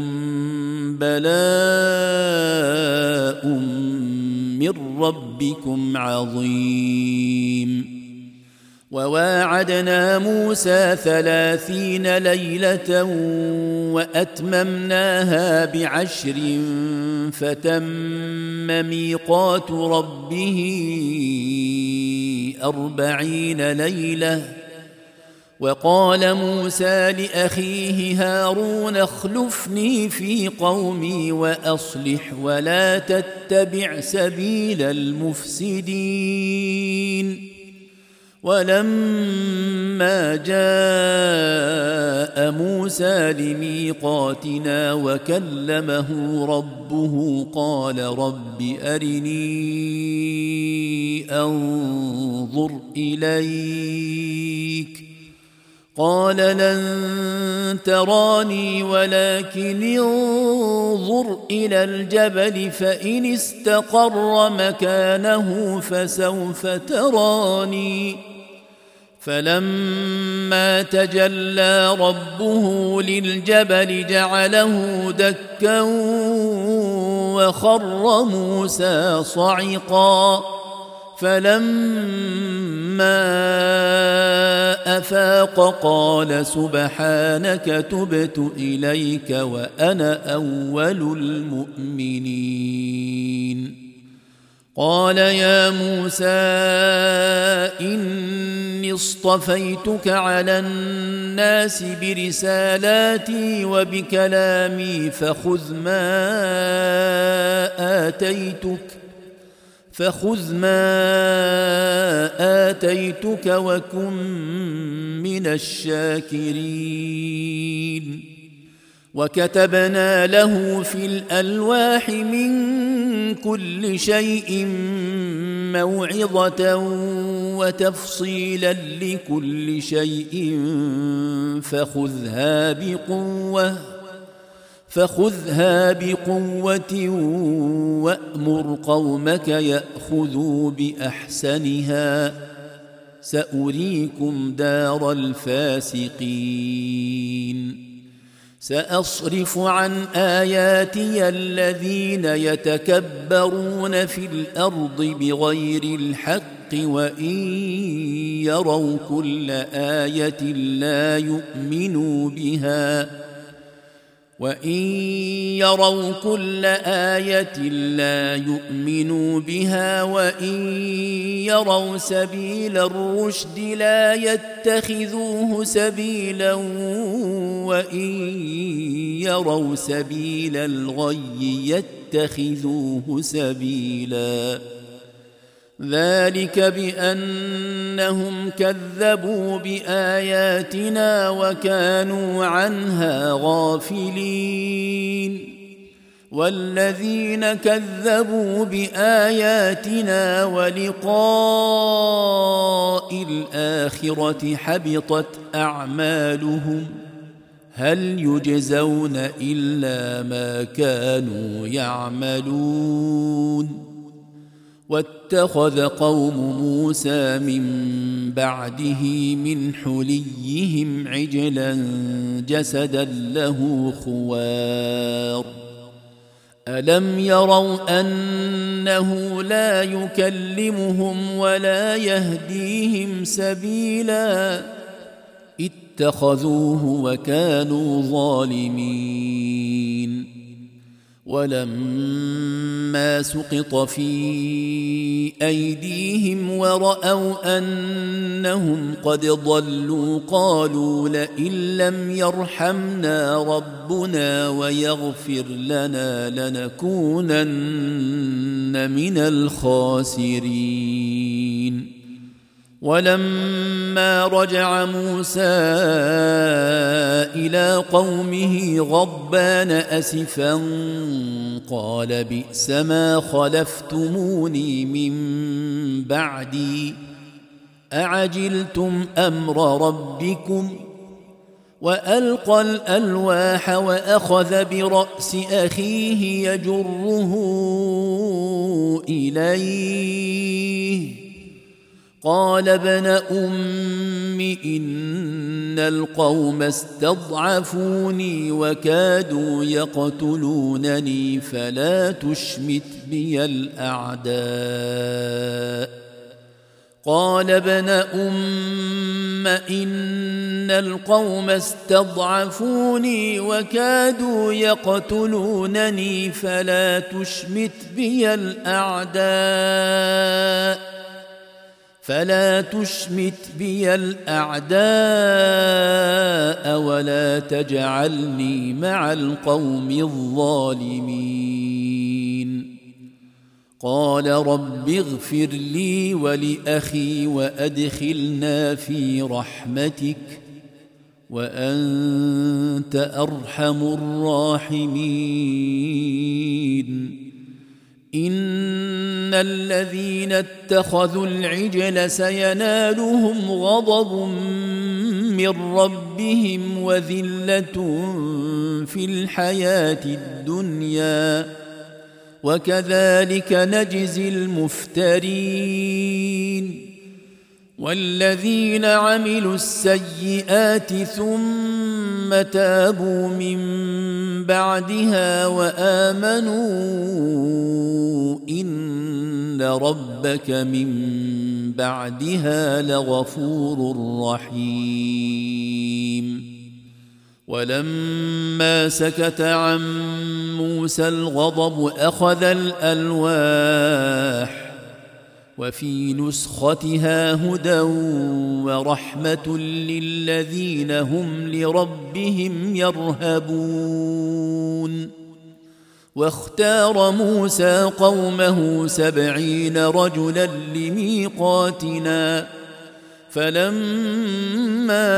بلاء من ربكم عظيم وواعدنا موسى 30 ليلة وأتممناها ب10 فتم ميقات ربه 40 ليلة وقال موسى لأخيه هارون اخلفني في قومي وأصلح ولا تتبع سبيل المفسدين ولما جاء موسى لميقاتنا وكلمه ربه قال رب أرني أنظر إليك قال لن تراني ولكن انظر إلى الجبل فإن استقر مكانه فسوف تراني فلما تجلى ربه للجبل جعله دكا وخر موسى صعقا فلما أفاق قال سبحانك تبت إليك وأنا أول المؤمنين قال يا موسى إني اصطفيتك على الناس برسالاتي وبكلامي فخذ ما آتيتك وكن من الشاكرين وكتبنا له في الألواح من كل شيء موعظة وتفصيلا لكل شيء فخذها بقوة وأمر قومك يأخذوا بأحسنها سأريكم دار الفاسقين سأصرف عن آياتي الذين يتكبرون في الأرض بغير الحق وإن يروا كل آية لا يؤمنوا بها وإن يروا سبيل الرشد لا يتخذوه سبيلا وإن يروا سبيل الغي يتخذوه سبيلا ذلك بأنهم كذبوا بآياتنا وكانوا عنها غافلين والذين كذبوا بآياتنا ولقاء الآخرة حبطت أعمالهم هل يجزون إلا ما كانوا يعملون واتخذ قوم موسى من بعده من حليهم عجلا جسدا له خوار ألم يروا أنه لا يكلمهم ولا يهديهم سبيلا اتخذوه وكانوا ظالمين ولما سقط في أيديهم ورأوا أنهم قد ضلوا قالوا لئن لم يرحمنا ربنا ويغفر لنا لنكونن من الخاسرين ولما رجع موسى إلى قومه غضبان أسفا قال بئس ما خلفتموني من بعدي أعجلتم أمر ربكم وألقى الألواح وأخذ برأس أخيه يجره إليه قال ابن أم إن القوم استضعفوني وكادوا يقتلونني فلا تشمت بي الأعداء قال ابن أم إن القوم استضعفوني وكادوا يقتلونني فلا تشمت بي الأعداء ولا تجعلني مع القوم الظالمين قال رب اغفر لي ولأخي وأدخلنا في رحمتك وأنت أرحم الراحمين إن الذين اتخذوا العجل سينالهم غضب من ربهم وذلة في الحياة الدنيا وكذلك نجزي المفترين والذين عملوا السيئات ثم تابوا من بعدها وآمنوا إن ربك من بعدها لغفور رحيم ولما سكت عن موسى الغضب أخذ الألواح وفي نسختها هدى ورحمة للذين هم لربهم يرهبون واختار موسى قومه 70 رجلا لميقاتنا فلما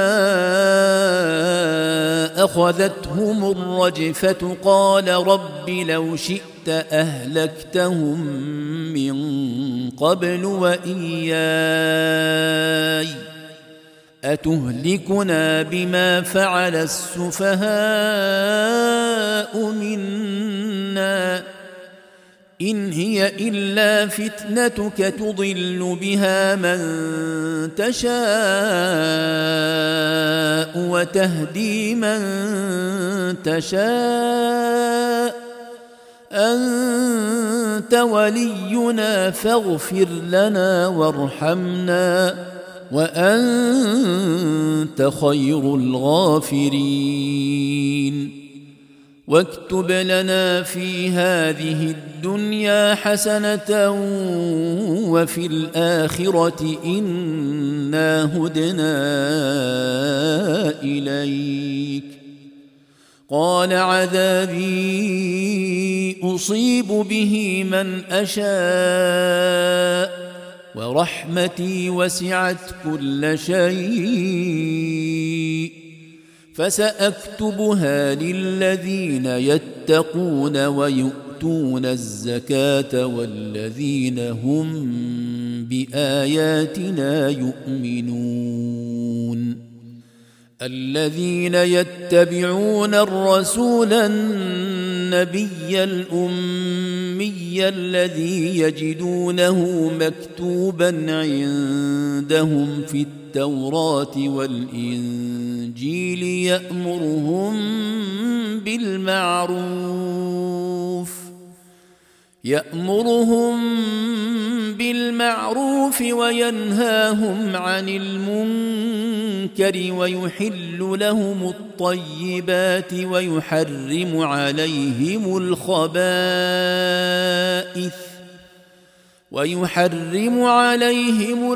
أخذتهم الرجفة قال رب لو شئت أهلكتهم من قبل وإياي أتهلكنا بما فعل السفهاء منا إن هي إلا فتنتك تضل بها من تشاء وتهدي من تشاء أنت ولينا فاغفر لنا وارحمنا وأنت خير الغافرين واكتب لنا في هذه الدنيا حسنة وفي الآخرة إنا هدنا إليك قال عذابي أصيب به من أشاء ورحمتي وسعت كل شيء فسأكتبها للذين يتقون ويؤتون الزكاة والذين هم بآياتنا يؤمنون الذين يتبعون الرسول النبي الأمي الذي يجدونه مكتوبا عندهم في التوراة والإنجيل يأمرهم بالمعروف وينهاهم عن المنكر ويحل لهم الطيبات ويحرم عليهم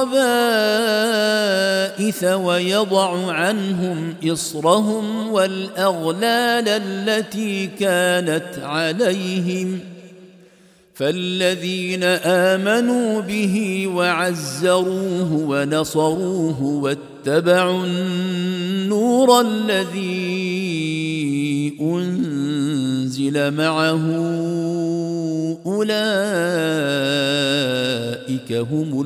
الخبائث ويضع عنهم إصرهم والأغلال التي كانت عليهم فالذين آمنوا به وعزروه ونصروه واتبعوا النور الذي أنزل معه أولئك هم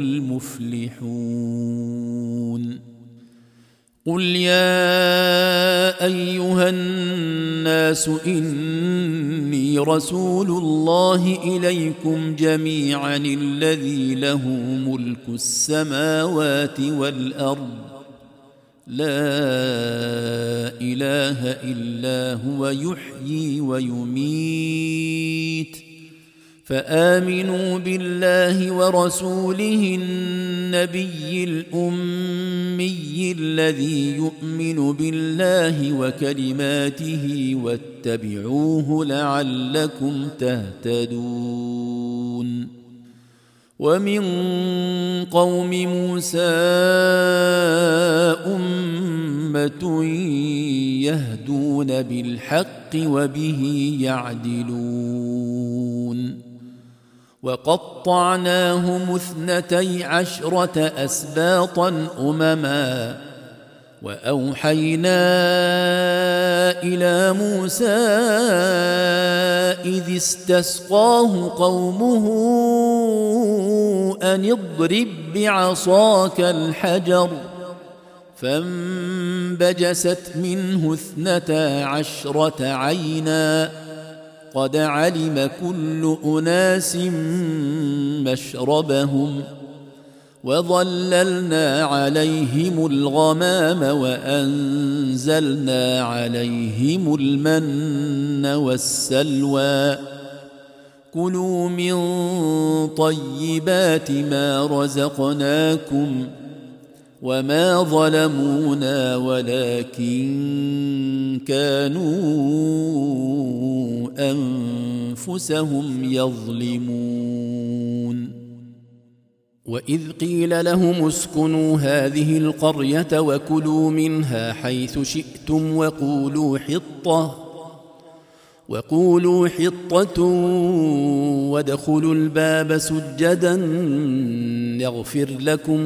المفلحون. قل يا أيها الناس إني رسول الله إليكم جميعا الذي له ملك السماوات والأرض لا إله إلا هو يحيي ويميت فآمنوا بالله ورسوله النبي الأمي الذي يؤمن بالله وكلماته واتبعوه لعلكم تهتدون. ومن قوم موسى أمة يهدون بالحق وبه يعدلون. وقطعناهم 12 أسباطا أمما وأوحينا إلى موسى إذ استسقاه قومه أن اضرب بعصاك الحجر فانبجست منه 12 عينا قد علم كل أناس مشربهم وظللنا عليهم الغمام وأنزلنا عليهم المن والسلوى كلوا من طيبات ما رزقناكم وما ظلمونا ولكن كانوا أنفسهم يظلمون. وإذ قيل لهم اسكنوا هذه القرية وكلوا منها حيث شئتم وقولوا حطة وادخلوا الباب سجدا يغفر لكم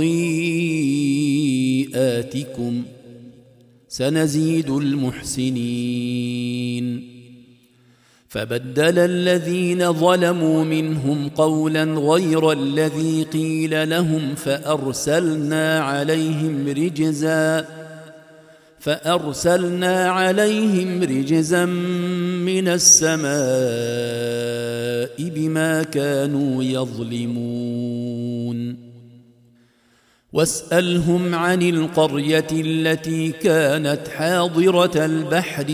خطيئاتكم سنزيد المحسنين. فبدل الذين ظلموا منهم قولا غير الذي قيل لهم فأرسلنا عليهم رجزا من السماء بما كانوا يظلمون. واسألهم عن القرية التي كانت حاضرة البحر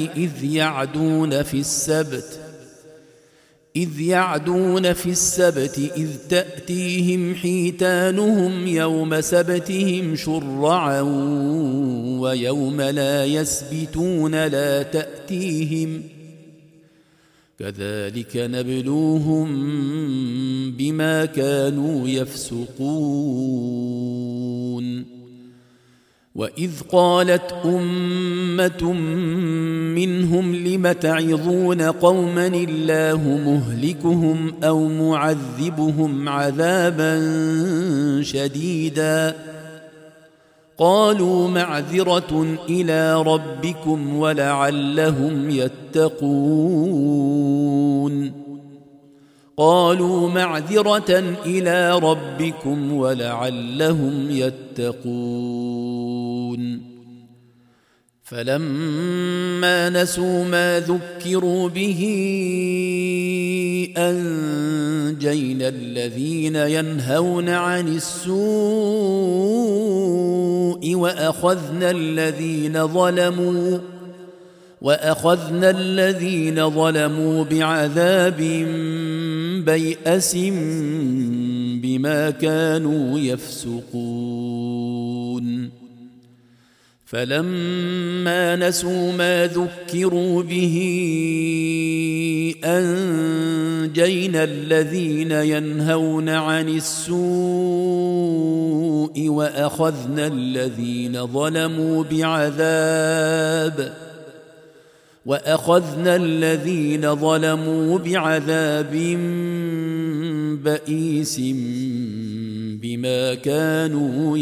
إذ يعدون في السبت إذ تأتيهم حيتانهم يوم سبتهم شرعا ويوم لا يسبتون لا تأتيهم كذلك نبلوهم بما كانوا يفسقون. وإذ قالت أمة منهم لم تعظون قوما الله مهلكهم أو معذبهم عذابا شديدا قالوا معذرة إلى ربكم ولعلهم يتقون. فلما نسوا ما ذكروا به أنجينا الذين ينهون عن السوء وأخذنا الذين ظلموا بعذاب بيأس بما كانوا يفسقون. فلما نسوا ما ذكروا به أنجينا الذين ينهون عن السوء وأخذنا الذين ظلموا بعذاب بئيس بما كانوا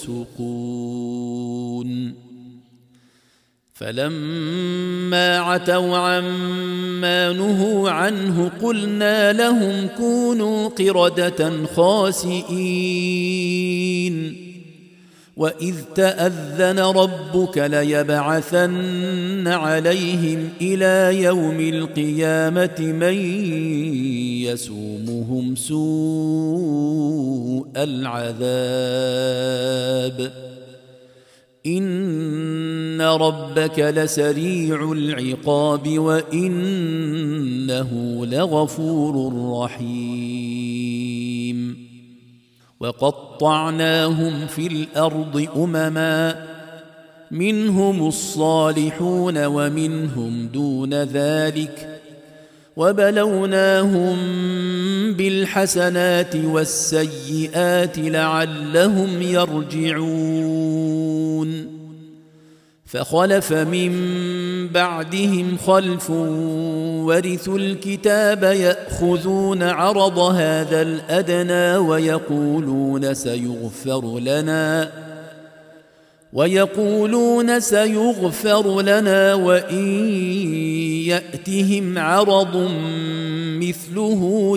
يفسقون فلما عتوا عما نهوا عنه قلنا لهم كونوا قردة خاسئين وإذ تأذن ربك ليبعثن عليهم إلى يوم القيامة من يسومهم سوء العذاب إن ربك لسريع العقاب وإنه لغفور رحيم وقطعناهم في الأرض أمما منهم الصالحون ومنهم دون ذلك وبلوناهم بالحسنات والسيئات لعلهم يرجعون فخلف من بعدهم خلف ورثوا الكتاب يأخذون عرض هذا الأدنى ويقولون سيغفر لنا وإن يأتهم عرض مثله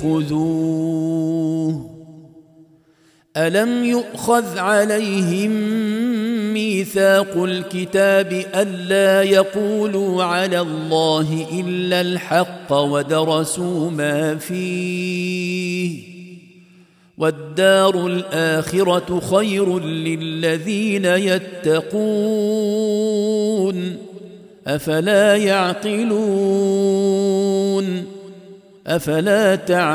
يأخذوه ألم يؤخذ عليهم ميثاق الكتاب ألا يقولوا على الله إلا الحق ودرسوا ما فيه والدار الآخرة خير للذين يتقون أفلا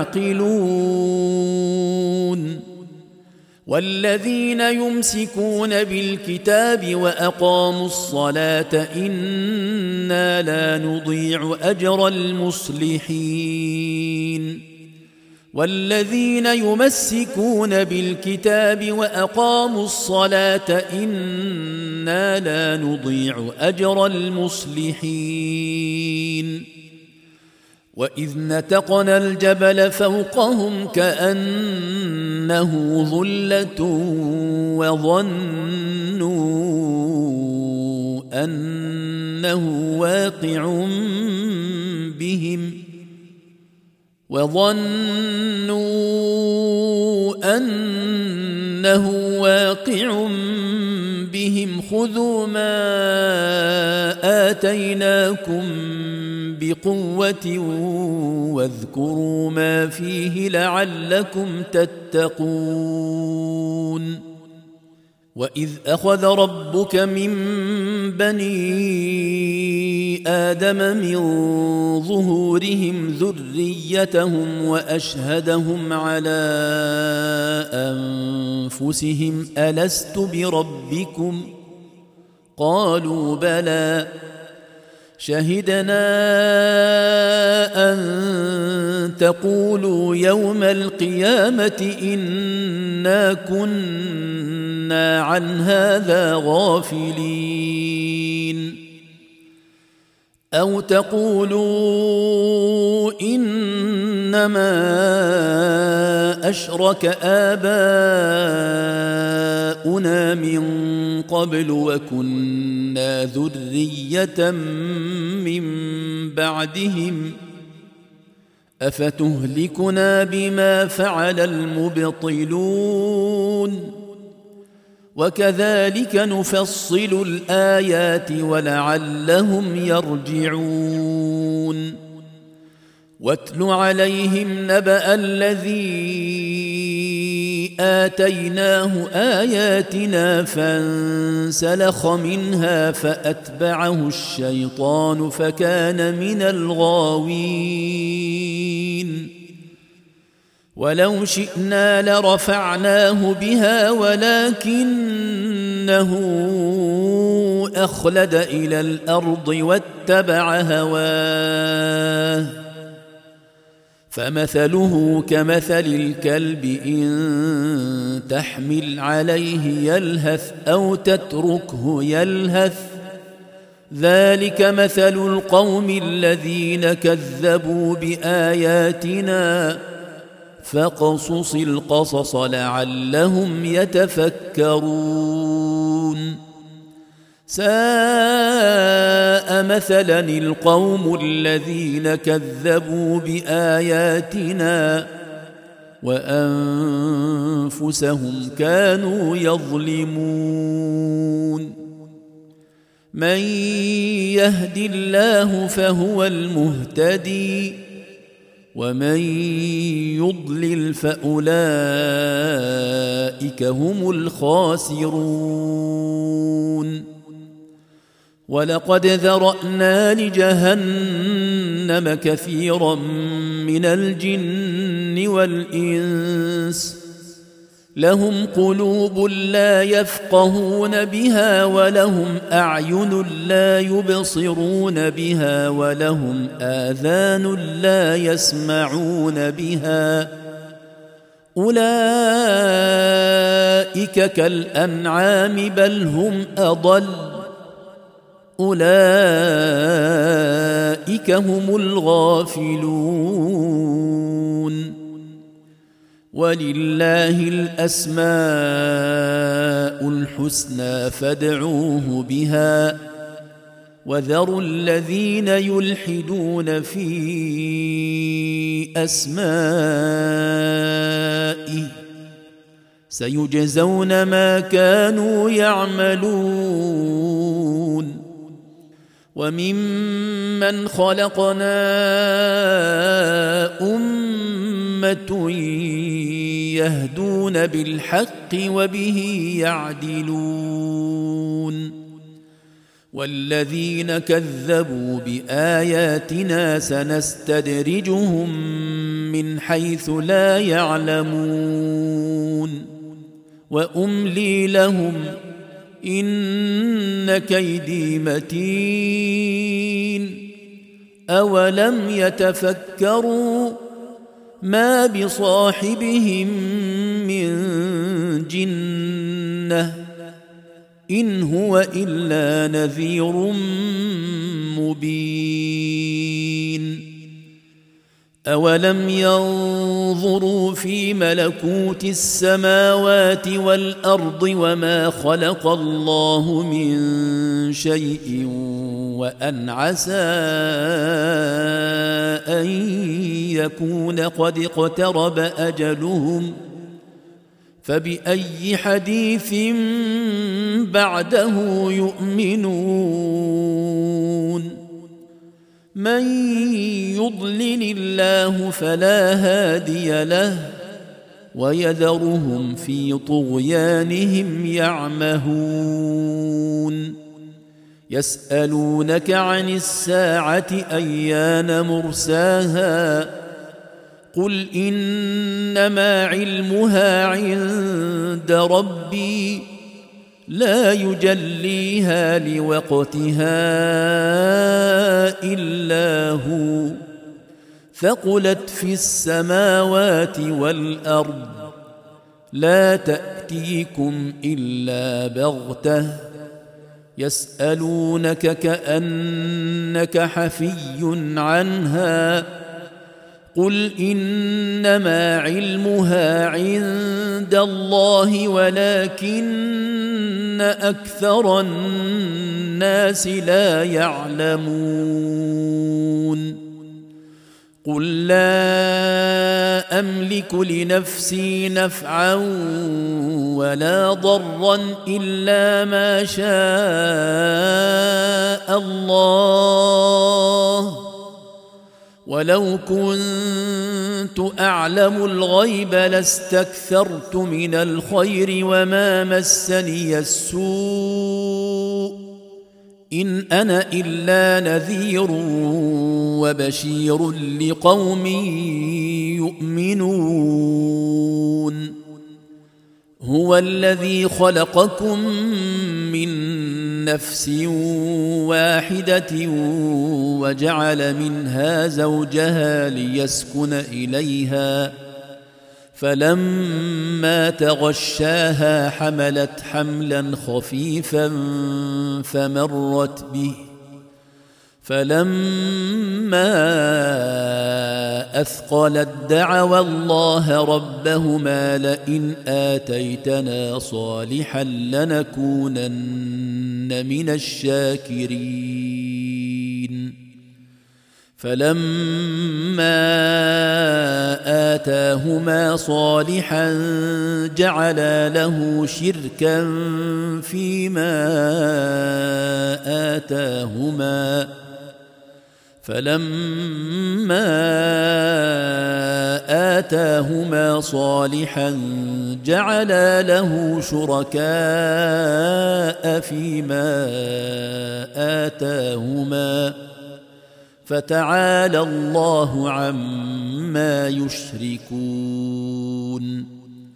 تعقلون والذين يمسكون بالكتاب وأقاموا الصلاة إنا لا نضيع أجر المصلحين والذين يمسكون بالكتاب وأقاموا الصلاة إنا لا نضيع أجر المصلحين وإذ نتقنا الجبل فوقهم كأنه ظلة وظنوا أنه واقع بهم خذوا ما آتيناكم بقوة واذكروا ما فيه لعلكم تتقون وإذ أخذ ربك من بني آدم من ظهورهم ذريتهم وأشهدهم على أنفسهم ألست بربكم قالوا بلى شهدنا أن تقولوا يوم القيامة إنا كنا عن هذا غافلين أو تقولوا إنما أشرك آباؤنا من قبل وكنا ذرية من بعدهم أفتهلكنا بما فعل المبطلون وكذلك نفصل الآيات ولعلهم يرجعون واتل عليهم نبأ الذي آتيناه آياتنا فانسلخ منها فأتبعه الشيطان فكان من الغاوين ولو شئنا لرفعناه بها ولكنه أخلد إلى الأرض واتبع هواه فمثله كمثل الكلب إن تحمل عليه يلهث أو تتركه يلهث ذلك مثل القوم الذين كذبوا بآياتنا فاقصص القصص لعلهم يتفكرون ساء مثلا القوم الذين كذبوا بآياتنا وأنفسهم كانوا يظلمون من يهد الله فهو المهتدي ومن يضلل فأولئك هم الخاسرون ولقد ذرأنا لجهنم كثيرا من الجن والإنس لهم قلوب لا يفقهون بها ولهم أعين لا يبصرون بها ولهم آذان لا يسمعون بها أولئك كالأنعام بل هم أضل أولئك هم الغافلون ولله الأسماء الحسنى فادعوه بها وذروا الذين يلحدون في أسمائه سيجزون ما كانوا يعملون وممن خلقنا أمة يهدون بالحق وبه يعدلون والذين كذبوا بآياتنا سنستدرجهم من حيث لا يعلمون وأملي لهم إن كيدي متين أولم يتفكروا ما بصاحبهم من جنة إن هو إلا نذير مبين أولم ينظروا في ملكوت السماوات والأرض وما خلق الله من شيء وأن عسى أن يكون قد اقترب أجلهم فبأي حديث بعده يؤمنون من يضلل الله فلا هادي له ويذرهم في طغيانهم يعمهون يسألونك عن الساعة أيان مرساها قل إنما علمها عند ربي لا يجليها لوقتها إلا هو ثقلت في السماوات والأرض لا تأتيكم إلا بغتة يسألونك كأنك حفي عنها قل إنما علمها عند الله ولكن أكثر الناس لا يعلمون قل لا أملك لنفسي نفعا ولا ضرا إلا ما شاء الله ولو كنت أعلم الغيب لاستكثرت من الخير وما مسني السوء إن أنا إلا نذير وبشير لقوم يؤمنون هو الذي خلقكم من نفس واحدة وجعل منها زوجها ليسكن إليها فلما تغشاها حملت حملا خفيفا فلما أثقلت دعوا الله ربهما لئن آتيتنا صالحا لنكونن من الشاكرين فلما آتاهما صالحا جعلا له شركا فيما آتاهما فلما آتاهما صالحا جعلا له شركاء فيما آتاهما فتعالى الله عما يشركون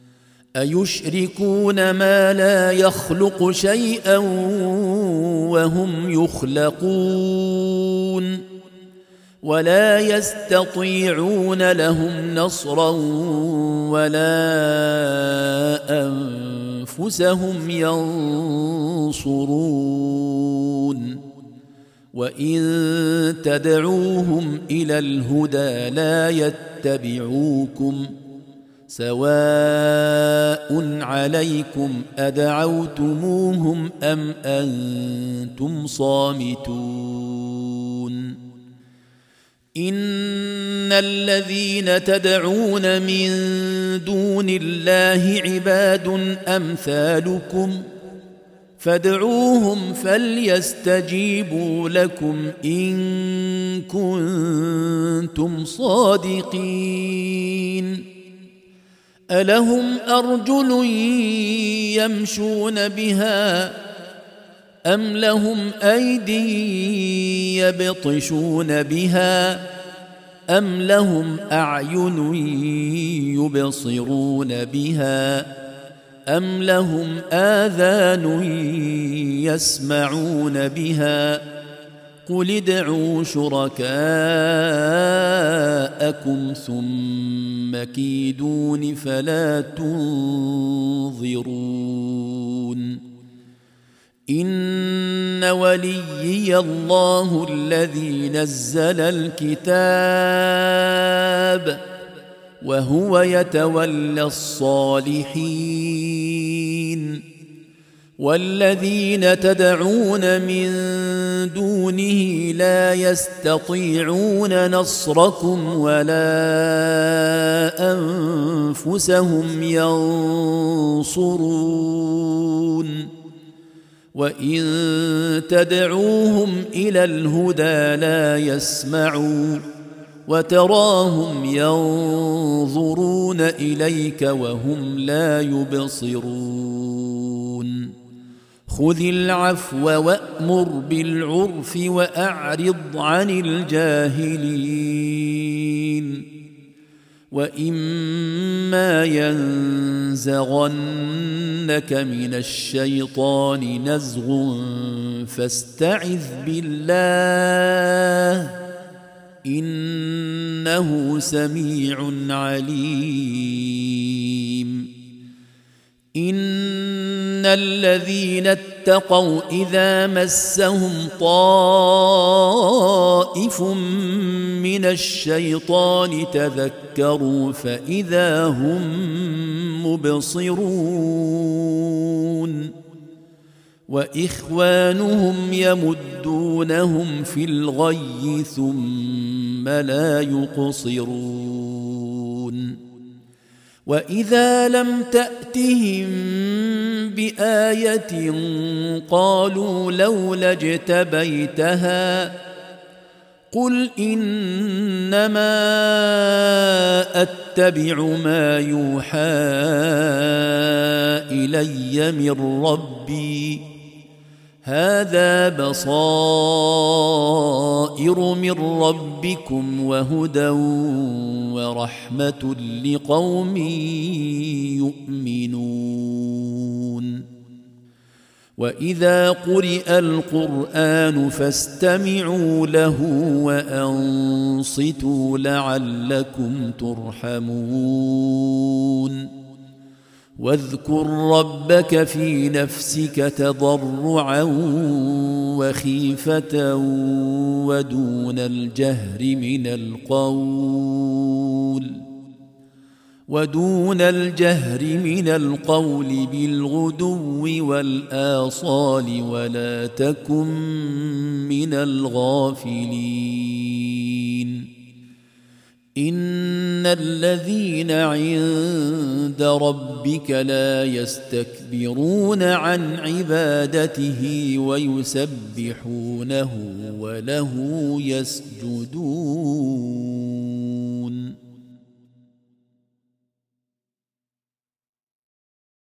أيشركون ما لا يخلق شيئا وهم يخلقون ولا يستطيعون لهم نصرا ولا أنفسهم ينصرون وإن تدعوهم إلى الهدى لا يتبعوكم سواء عليكم أدعوتموهم أم أنتم صامتون إن الذين تدعون من دون الله عباد أمثالكم فادعوهم فليستجيبوا لكم إن كنتم صادقين ألهم أرجل يمشون بها أم لهم أيدي يبطشون بها أم لهم أعين يبصرون بها أم لهم آذان يسمعون بها قل ادعوا شركاءكم ثم كيدون فلا تنظرون إن وليي الله الذي نزل الكتاب وهو يتولى الصالحين والذين تدعون من دونه لا يستطيعون نصركم ولا أنفسهم ينصرون وإن تدعوهم إلى الهدى لا يسمعوا وتراهم ينظرون إليك وهم لا يبصرون خذ العفو وأمر بالعرف وأعرض عن الجاهلين وإما ينزغنك من الشيطان نزغ فاستعذ بالله إنه سميع عليم إن الذين اتقوا إذا مسهم طائف من الشيطان تذكروا فإذا هم مبصرون وإخوانهم يمدونهم في الغي ثم لا يقصرون وإذا لم تأتهم بآية قالوا لولا اجتبيتها قل إنما أتبع ما يوحى إلي من ربي هذا بصائر من ربكم وهدى ورحمة لقوم يؤمنون وإذا قرئ القرآن فاستمعوا له وأنصتوا لعلكم ترحمون واذكر ربك في نفسك تضرعا وخيفة ودون الجهر من القول بالغدو والآصال ولا تكن من الغافلين إن الذين عند ربك لا يستكبرون عن عبادته ويسبحونه وله يسجدون